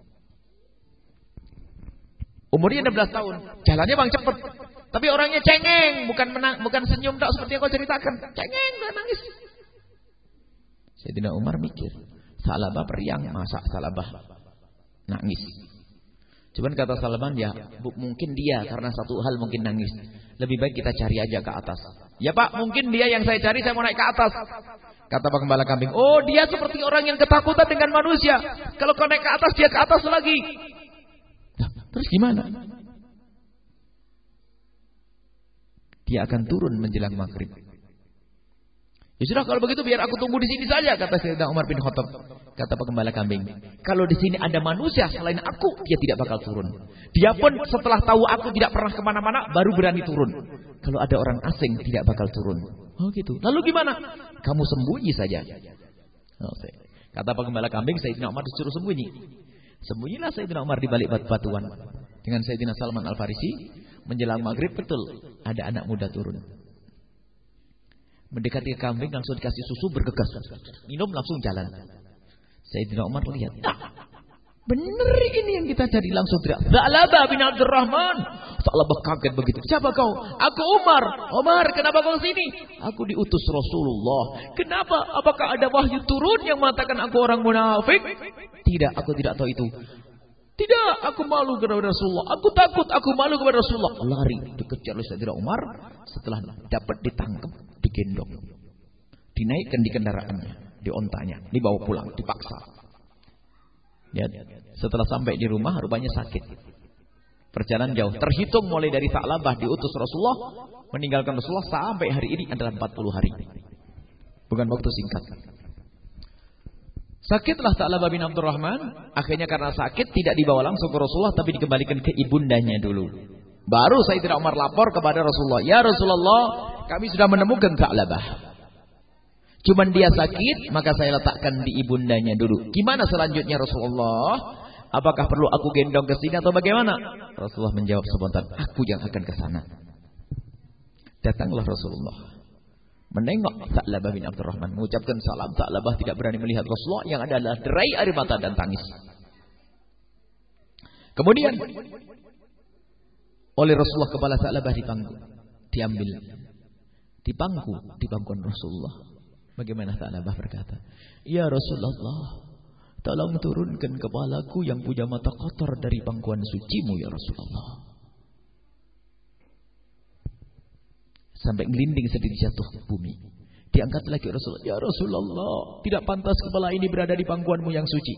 Umurnya 16 tahun, jalannya bang cepet, tapi orangnya cengeng, bukan senyum tak seperti yang kau ceritakan. Cengeng, gak nangis. Sayyidina Umar mikir, Sa'labah periang, masa Sa'labah nangis? Cuman kata Salman, ya mungkin dia karena satu hal mungkin nangis. Lebih baik kita cari aja ke atas. Ya Pak, mungkin dia yang saya cari, saya mau naik ke atas. Kata pengembala kambing, oh dia seperti orang yang ketakutan dengan manusia. Kalau kau naik ke atas, dia ke atas lagi. Nah, terus gimana? Dia akan turun menjelang maghrib. Ya sudah kalau begitu biar aku tunggu di sini saja, kata Sayyidina Umar bin Khattab. Kata pengembala kambing, kalau di sini ada manusia selain aku, dia tidak bakal turun. Dia pun setelah tahu aku tidak pernah kemana-mana, baru berani turun. Kalau ada orang asing tidak bakal turun. Oh gitu. Lalu gimana? Kamu sembunyi saja. Kata pengembala kambing, Sayyidina Umar disuruh sembunyi. Sembunyilah Sayyidina Umar di balik batu-batuan dengan Sayyidina Salman Al-Farisi. Menjelang maghrib betul ada anak muda turun. Mendekati kambing langsung dikasih susu, bergegas, minum langsung jalan. Sayyidina Umar lihat, benar ini yang kita cari, langsung teriak, Sa'labah bin Abdurrahman. Sa'labah kaget begitu. Siapa kau? Aku Umar. Umar, kenapa kau sini? Aku diutus Rasulullah. Kenapa? Apakah ada wahyu turun yang mengatakan aku orang munafik? Tidak, aku tidak tahu itu. Tidak, aku malu kepada Rasulullah. Aku takut, aku malu kepada Rasulullah. Lari, dikejar oleh Sayyidina Umar. Setelah dapat ditangkap, digendong, dinaikkan di kendaraannya, di ontanya, dibawa pulang, dipaksa. Ya, setelah sampai di rumah, rupanya sakit. Perjalanan jauh. Terhitung mulai dari Sa'labah diutus Rasulullah, meninggalkan Rasulullah sampai hari ini adalah 40 hari. Bukan waktu singkat. Sakitlah Sa'labah bin Abdurrahman. Akhirnya karena sakit tidak dibawa langsung ke Rasulullah, tapi dikembalikan ke ibundanya dulu. Baru Sayyidina Umar lapor kepada Rasulullah, ya Rasulullah, kami sudah menemukan Sa'labah. Cuman dia sakit, maka saya letakkan di ibundanya dulu. Gimana selanjutnya Rasulullah? Apakah perlu aku gendong ke sini atau bagaimana? Rasulullah menjawab spontan, aku yang akan ke sana. Datanglah Rasulullah Menengok Sa'labah bin Abdurrahman, mengucapkan salam. Sa'labah tidak berani melihat Rasulullah, yang ada adalah derai air mata dan tangis. Kemudian oleh Rasulullah kepala Sa'labah diambil, di pangkuan Rasulullah. Bagaimana Sa'labah berkata, "Ya Rasulullah, tolong turunkan kepalaku yang punya mata kotor dari pangkuan sucimu ya Rasulullah." Sampai gelinding sedikit jatuh ke bumi. Diangkat lagi Rasulullah, "Ya Rasulullah, tidak pantas kepala ini berada di pangkuanmu yang suci."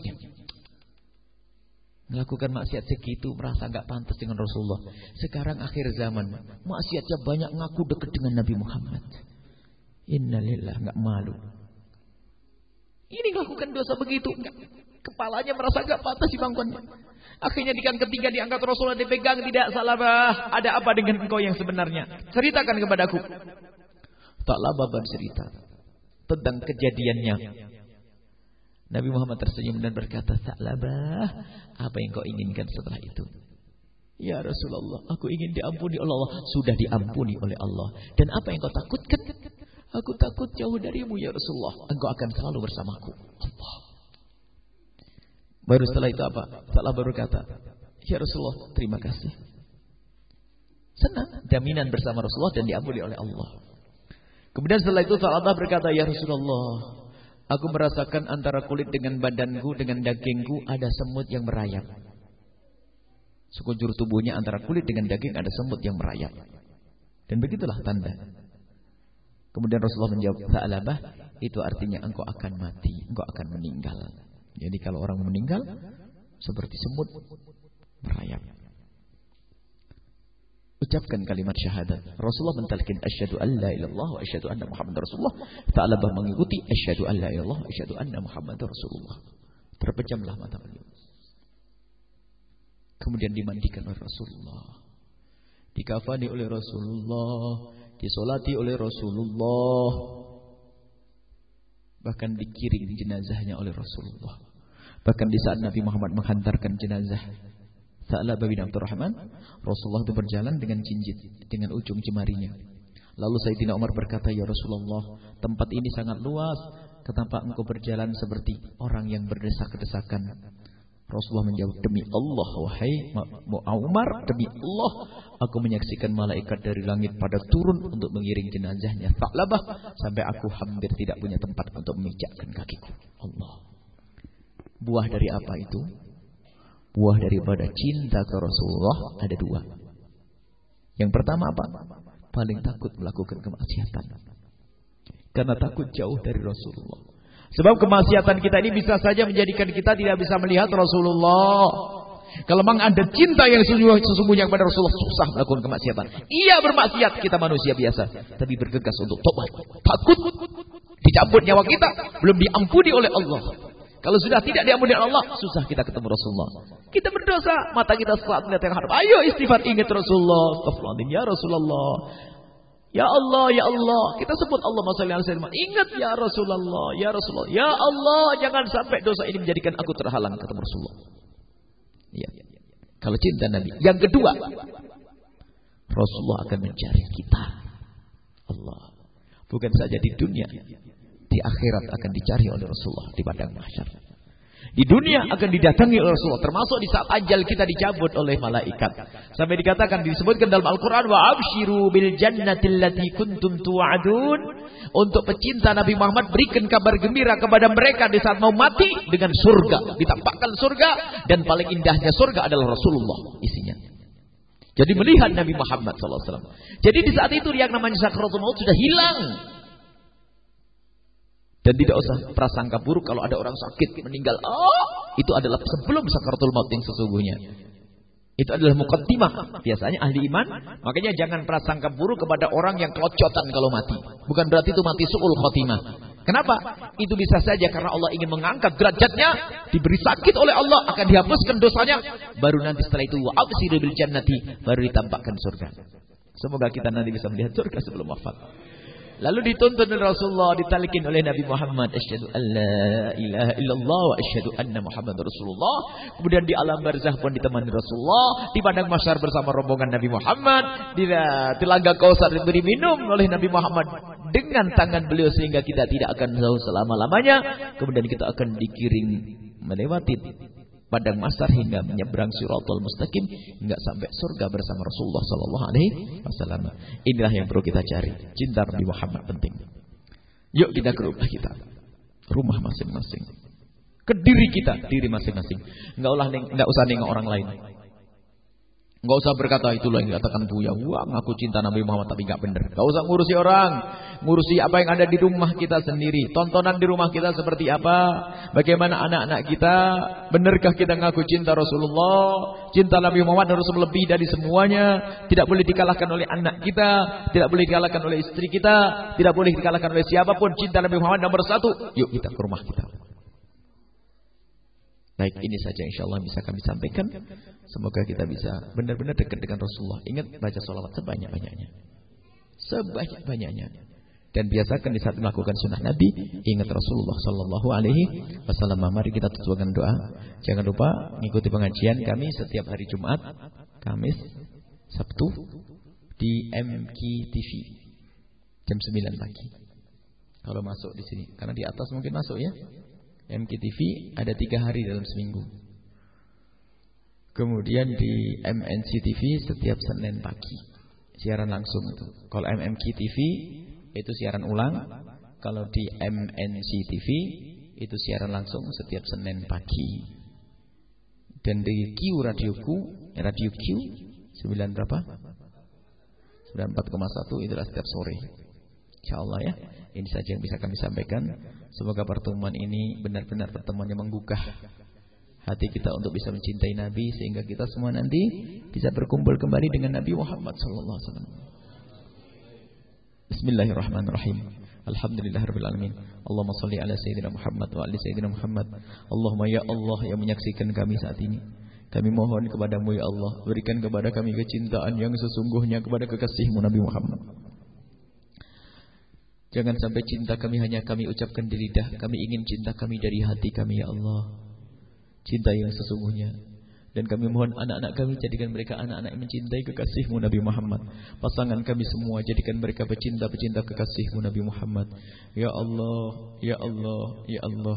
Melakukan maksiat segitu merasa enggak pantas dengan Rasulullah. Sekarang akhir zaman, maksiatnya banyak, ngaku dekat dengan Nabi Muhammad. Innalillah, enggak malu. Ini melakukan dosa begitu, kepalanya merasa enggak pantas di pangkuannya. Akhirnya di kali ketiga diangkat Rasulullah, dipegang, "Tidak, Sa'labah, ada apa dengan engkau yang sebenarnya? Ceritakan kepadaku." Sa'labah bercerita tentang kejadiannya. Nabi Muhammad tersenyum dan berkata, "Sa'labah, apa yang kau inginkan setelah itu?" "Ya Rasulullah, aku ingin diampuni oleh Allah." "Sudah diampuni oleh Allah. Dan apa yang kau takutkan?" "Aku takut jauh darimu ya Rasulullah. Engkau akan selalu bersamaku." Allah. Baru setelah itu apa? Sa'labah berkata, "Ya Rasulullah, terima kasih." Senang, jaminan bersama Rasulullah dan diampuni oleh Allah. Kemudian setelah itu Sa'labah berkata, "Ya Rasulullah, aku merasakan antara kulit dengan badanku, dengan dagingku ada semut yang merayap." Sekujur tubuhnya antara kulit dengan daging ada semut yang merayap. Dan begitulah tanda. Kemudian Rasulullah menjawab, "Sa'labah, itu artinya engkau akan mati, engkau akan meninggal." Jadi kalau orang meninggal seperti semut merayap. Ucapkan kalimat syahadat. Rasulullah mentalkin asyhadu an la ilaha illallah wa asyhadu anna Muhammadar Rasulullah. Sa'labah mengikuti asyhadu an la ilaha illallah wa asyhadu anna Muhammadar Rasulullah. Terpejamlah mata beliau. Kemudian dimandikan oleh Rasulullah. Dikafani oleh Rasulullah, disolati oleh Rasulullah. Bahkan dikirim jenazahnya oleh Rasulullah. Bahkan di saat Nabi Muhammad menghantarkan jenazah Sa'labah bin Abdurrahman, Rasulullah itu berjalan dengan jinjit, dengan ujung jemarinya. Lalu Sayyidina Umar berkata, "Ya Rasulullah, tempat ini sangat luas. Kenapa engkau berjalan seperti orang yang berdesak-desakan?" Rasulullah menjawab, "Demi Allah, wahai Umar, demi Allah, aku menyaksikan malaikat dari langit pada turun untuk mengiring jenazahnya Sa'labah sampai aku hampir tidak punya tempat untuk memijakkan kakiku." Allah. Buah dari apa itu? Buah daripada cinta ke Rasulullah ada dua. Yang pertama apa? Paling takut melakukan kemaksiatan. Karena takut jauh dari Rasulullah. Sebab kemaksiatan kita ini bisa saja menjadikan kita tidak bisa melihat Rasulullah. Kalau memang ada cinta yang sesungguhnya kepada Rasulullah, susah melakukan kemaksiatan. Iya bermaksiat, kita manusia biasa, tapi bergegas untuk tobat. Takut dicabut nyawa kita, belum diampuni oleh Allah. Kalau sudah tidak diampuni oleh Allah, susah kita ketemu Rasulullah. Kita berdosa, mata kita saat melihat yang haram. Ayo istighfar, ingat Rasulullah. Astagfirullahaladzim, ya Rasulullah. Ya Allah, ya Allah. Kita sebut Allah Masya Allah. Ingat ya Rasulullah, ya Rasulullah. Ya Allah, jangan sampai dosa ini menjadikan aku terhalang ketemu Rasulullah. Ya. Kalau cinta Nabi. Yang kedua, Rasulullah akan mencari kita. Allah. Bukan saja di dunia, di akhirat akan dicari oleh Rasulullah di padang mahsyar. Di dunia akan didatangi oleh Rasulullah, termasuk di saat ajal kita dicabut oleh malaikat. Sampai dikatakan, disebutkan dalam Al-Quran, wa abshiru bil jannatil lati kuntum tu'adun. Untuk pecinta Nabi Muhammad, berikan kabar gembira kepada mereka di saat mau mati dengan surga. Ditampakkan surga, dan paling indahnya surga adalah Rasulullah isinya. Jadi melihat Nabi Muhammad SAW. Jadi di saat itu yang namanya sakaratul maut sudah hilang. Dan tidak usah prasangka buruk kalau ada orang sakit meninggal. Itu adalah sebelum sakaratul maut yang sesungguhnya. Itu adalah muqaddimah. Biasanya ahli iman, makanya jangan prasangka buruk kepada orang yang kelocotan kalau mati. Bukan berarti itu mati su'ul khotimah. Kenapa? Itu bisa saja karena Allah ingin mengangkat derajatnya, diberi sakit oleh Allah, akan dihapuskan dosanya, baru nanti setelah itu wa abshiru bil jannati, baru ditampakkan surga. Semoga kita nanti bisa melihat surga sebelum wafat. Lalu dituntun oleh Rasulullah, ditalikin oleh Nabi Muhammad, asyhadu an la ilaha illallah wa asyhadu anna Muhammadar Rasulullah. Kemudian di alam barzakh pun ditemani Rasulullah, di padang mahsyar bersama rombongan Nabi Muhammad, di telaga Kausar diberi minum oleh Nabi Muhammad, dengan tangan beliau sehingga kita tidak akan jauh selama-lamanya. Kemudian kita akan digiring melewati padang mahsyar hingga menyeberang Shiratal Mustaqim hingga sampai surga bersama Rasulullah sallallahu alaihi wasallam. Inilah yang perlu kita cari. Cinta Nabi Muhammad penting. Yuk kita ke rumah kita. Rumah masing-masing. Ke diri kita, diri masing-masing. Enggak usah nengok orang lain. Enggak usah berkata itulah yang dikatakan Buya. Wah, ngaku cinta Nabi Muhammad tapi enggak benar. Enggak usah ngurusi orang. Ngurusi apa yang ada di rumah kita sendiri. Tontonan di rumah kita seperti apa? Bagaimana anak-anak kita? Benarkah kita ngaku cinta Rasulullah? Cinta Nabi Muhammad harus lebih dari semuanya. Tidak boleh dikalahkan oleh anak kita. Tidak boleh dikalahkan oleh istri kita. Tidak boleh dikalahkan oleh siapapun. Cinta Nabi Muhammad nomor 1. Yuk kita ke rumah kita. Baik, ini saja insyaAllah bisa kami sampaikan. Semoga kita bisa benar-benar dekat dengan Rasulullah. Ingat baca sholawat sebanyak-banyaknya. Sebanyak-banyaknya. Dan biasakan di saat melakukan sunnah Nabi, ingat Rasulullah sallallahu alaihi wasallam. Mari kita tutup dengan doa. Jangan lupa mengikuti pengajian kami setiap hari Jumat, Kamis, Sabtu di MKTV jam 9 pagi. Kalau masuk di sini, karena di atas mungkin masuk ya. MKTV ada 3 hari dalam seminggu. Kemudian di MNC TV setiap Senin pagi siaran langsung itu. Kalau MMKTV itu siaran ulang. Kalau di MNC TV itu siaran langsung setiap Senin pagi. Dan di Q radioku, Radio Q 9 berapa? 94,1 itulah setiap sore. Insyaallah ya. Ini saja yang bisa kami sampaikan. Semoga pertemuan ini benar-benar pertemuan yang menggugah hati kita untuk bisa mencintai Nabi sehingga kita semua nanti bisa berkumpul kembali dengan Nabi Muhammad sallallahu alaihi wasallam. Bismillahirrahmanirrahim. Alhamdulillahirabbil alamin. Allahumma shalli ala sayyidina Muhammad wa ali sayyidina Muhammad. Allahumma ya Allah yang menyaksikan kami saat ini. Kami mohon kepadamu ya Allah, berikan kepada kami kecintaan yang sesungguhnya kepada kekasihmu Nabi Muhammad. Jangan sampai cinta kami hanya kami ucapkan di lidah. Kami ingin cinta kami dari hati kami ya Allah. Cinta yang sesungguhnya. Dan kami mohon anak-anak kami jadikan mereka anak-anak yang mencintai kekasihmu Nabi Muhammad. Pasangan kami semua jadikan mereka pecinta-pecinta kekasihmu Nabi Muhammad. Ya Allah, ya Allah, ya Allah.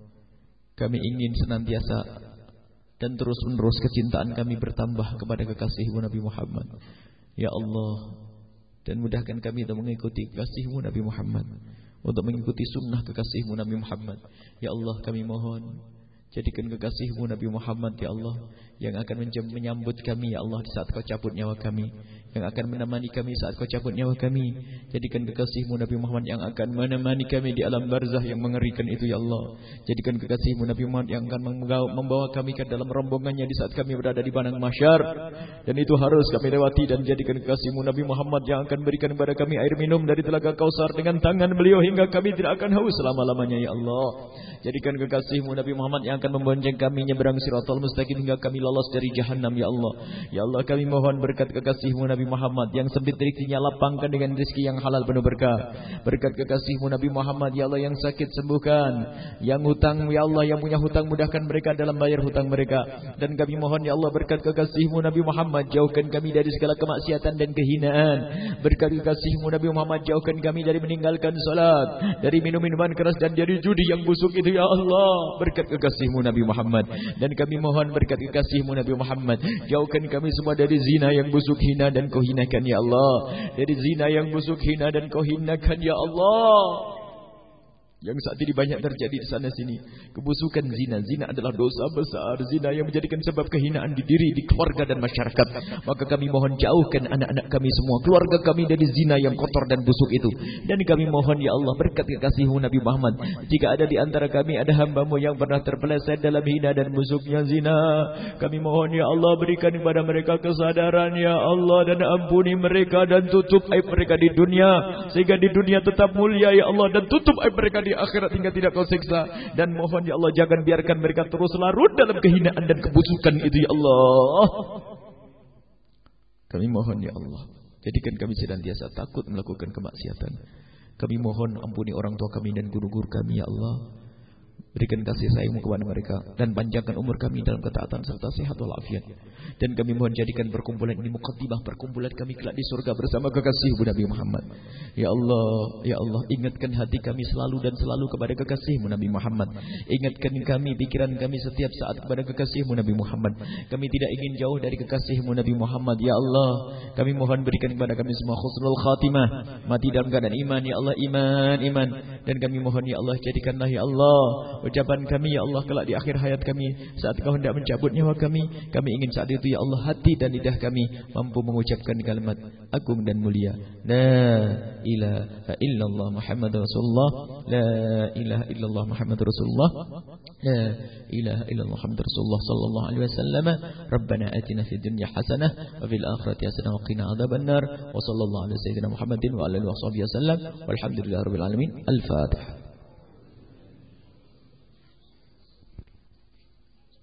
Kami ingin senantiasa dan terus-menerus kecintaan kami bertambah kepada kekasihmu Nabi Muhammad. Ya Allah. Dan mudahkan kami untuk mengikuti kekasihmu Nabi Muhammad. Untuk mengikuti sunnah kekasihmu Nabi Muhammad. Ya Allah kami mohon. Jadikan kekasihmu Nabi Muhammad ya Allah. Yang akan menyambut kami ya Allah di saat kau cabut nyawa kami. Yang akan menemani kami saat kau cabut nyawa kami. Jadikan kekasihmu Nabi Muhammad yang akan menemani kami di alam barzah yang mengerikan itu ya Allah. Jadikan kekasihmu Nabi Muhammad yang akan membawa kami ke dalam rombongannya di saat kami berada di padang mahsyar. Dan itu harus kami lewati. Dan jadikan kekasihmu Nabi Muhammad yang akan berikan kepada kami air minum dari telaga Kausar dengan tangan beliau hingga kami tidak akan haus selama-lamanya ya Allah. Jadikan kekasihmu Nabi Muhammad yang akan membonceng kami nyeberang Shiratal Mustaqim hingga kami lolos dari jahannam ya Allah. Ya Allah kami mohon berkat kekasihmu Nabi Muhammad yang sempit rezekinya lapangkan dengan rezeki yang halal penuh berkah. Berkat kekasihmu Nabi Muhammad ya Allah yang sakit sembuhkan. Yang hutang ya Allah yang punya hutang mudahkan mereka dalam bayar hutang mereka. Dan kami mohon ya Allah berkat kekasihmu Nabi Muhammad jauhkan kami dari segala kemaksiatan dan kehinaan. Berkat kekasihmu Nabi Muhammad jauhkan kami dari meninggalkan salat, dari minum-minuman keras dan dari judi yang busuk itu ya Allah. Berkat kekasihmu Nabi Muhammad. Dan kami mohon berkat kekasihmu Nabi Muhammad jauhkan kami semua dari zina yang busuk, hina dan kau hinakan ya Allah. Dari zina yang busuk, hina dan kau hinakan ya Allah. Yang saat ini banyak terjadi di sana sini. Kebusukan zina. Zina adalah dosa besar. Zina yang menjadikan sebab kehinaan di diri, di keluarga dan masyarakat. Maka kami mohon jauhkan anak-anak kami semua, keluarga kami dari zina yang kotor dan busuk itu. Dan kami mohon ya Allah berkat kekasihmu Nabi Muhammad. Jika ada di antara kami ada hambamu yang pernah terpeleset dalam hina dan busuknya zina, kami mohon ya Allah berikan kepada mereka kesadaran ya Allah. Dan ampuni mereka dan tutup aib mereka di dunia. Sehingga di dunia tetap mulia ya Allah. Dan tutup aib mereka di akhirat hingga tidak kau siksa. Dan mohon ya Allah jangan biarkan mereka terus larut dalam kehinaan dan kebusukan itu ya Allah. Kami mohon ya Allah jadikan kami senantiasa takut melakukan kemaksiatan. Kami mohon ampuni orang tua kami dan guru-guru kami ya Allah. Berikan kasih sayangmu kepada mereka dan panjangkan umur kami dalam ketaatan serta sehat walafiat. Dan kami mohon jadikan perkumpulan ini muqaddimah perkumpulan kami kelak di surga bersama kekasihmu Nabi Muhammad. Ya Allah, ingatkan hati kami selalu dan selalu kepada kekasihmu Nabi Muhammad. Ingatkan kami, pikiran kami setiap saat kepada kekasihmu Nabi Muhammad. Kami tidak ingin jauh dari kekasihmu Nabi Muhammad. Ya Allah, kami mohon berikan kepada kami semua husnul khatimah, mati dalam keadaan iman. Ya Allah, iman. Dan kami mohon ya Allah, jadikanlah ya Allah ucapan kami ya Allah kelak di akhir hayat kami, saat Kau hendak mencabut nyawa kami ingin saat itu ya Allah hati dan lidah kami mampu mengucapkan kalimat agung dan mulia, la ilaha illallah Muhammadur Rasulullah, la ilaha illallah Muhammadur Rasulullah, la ilaha illallah Muhammadur Rasulullah sallallahu alaihi wasallam. Rabbana atina fid dunya hasanah wa fil akhirati hasanah wa qina adzabannar. Wa sallallahu ala sayyidina Muhammadin wa ala alihi wa sahbihi wasallam. Walhamdulillahirabbil alamin. Al-Fatihah.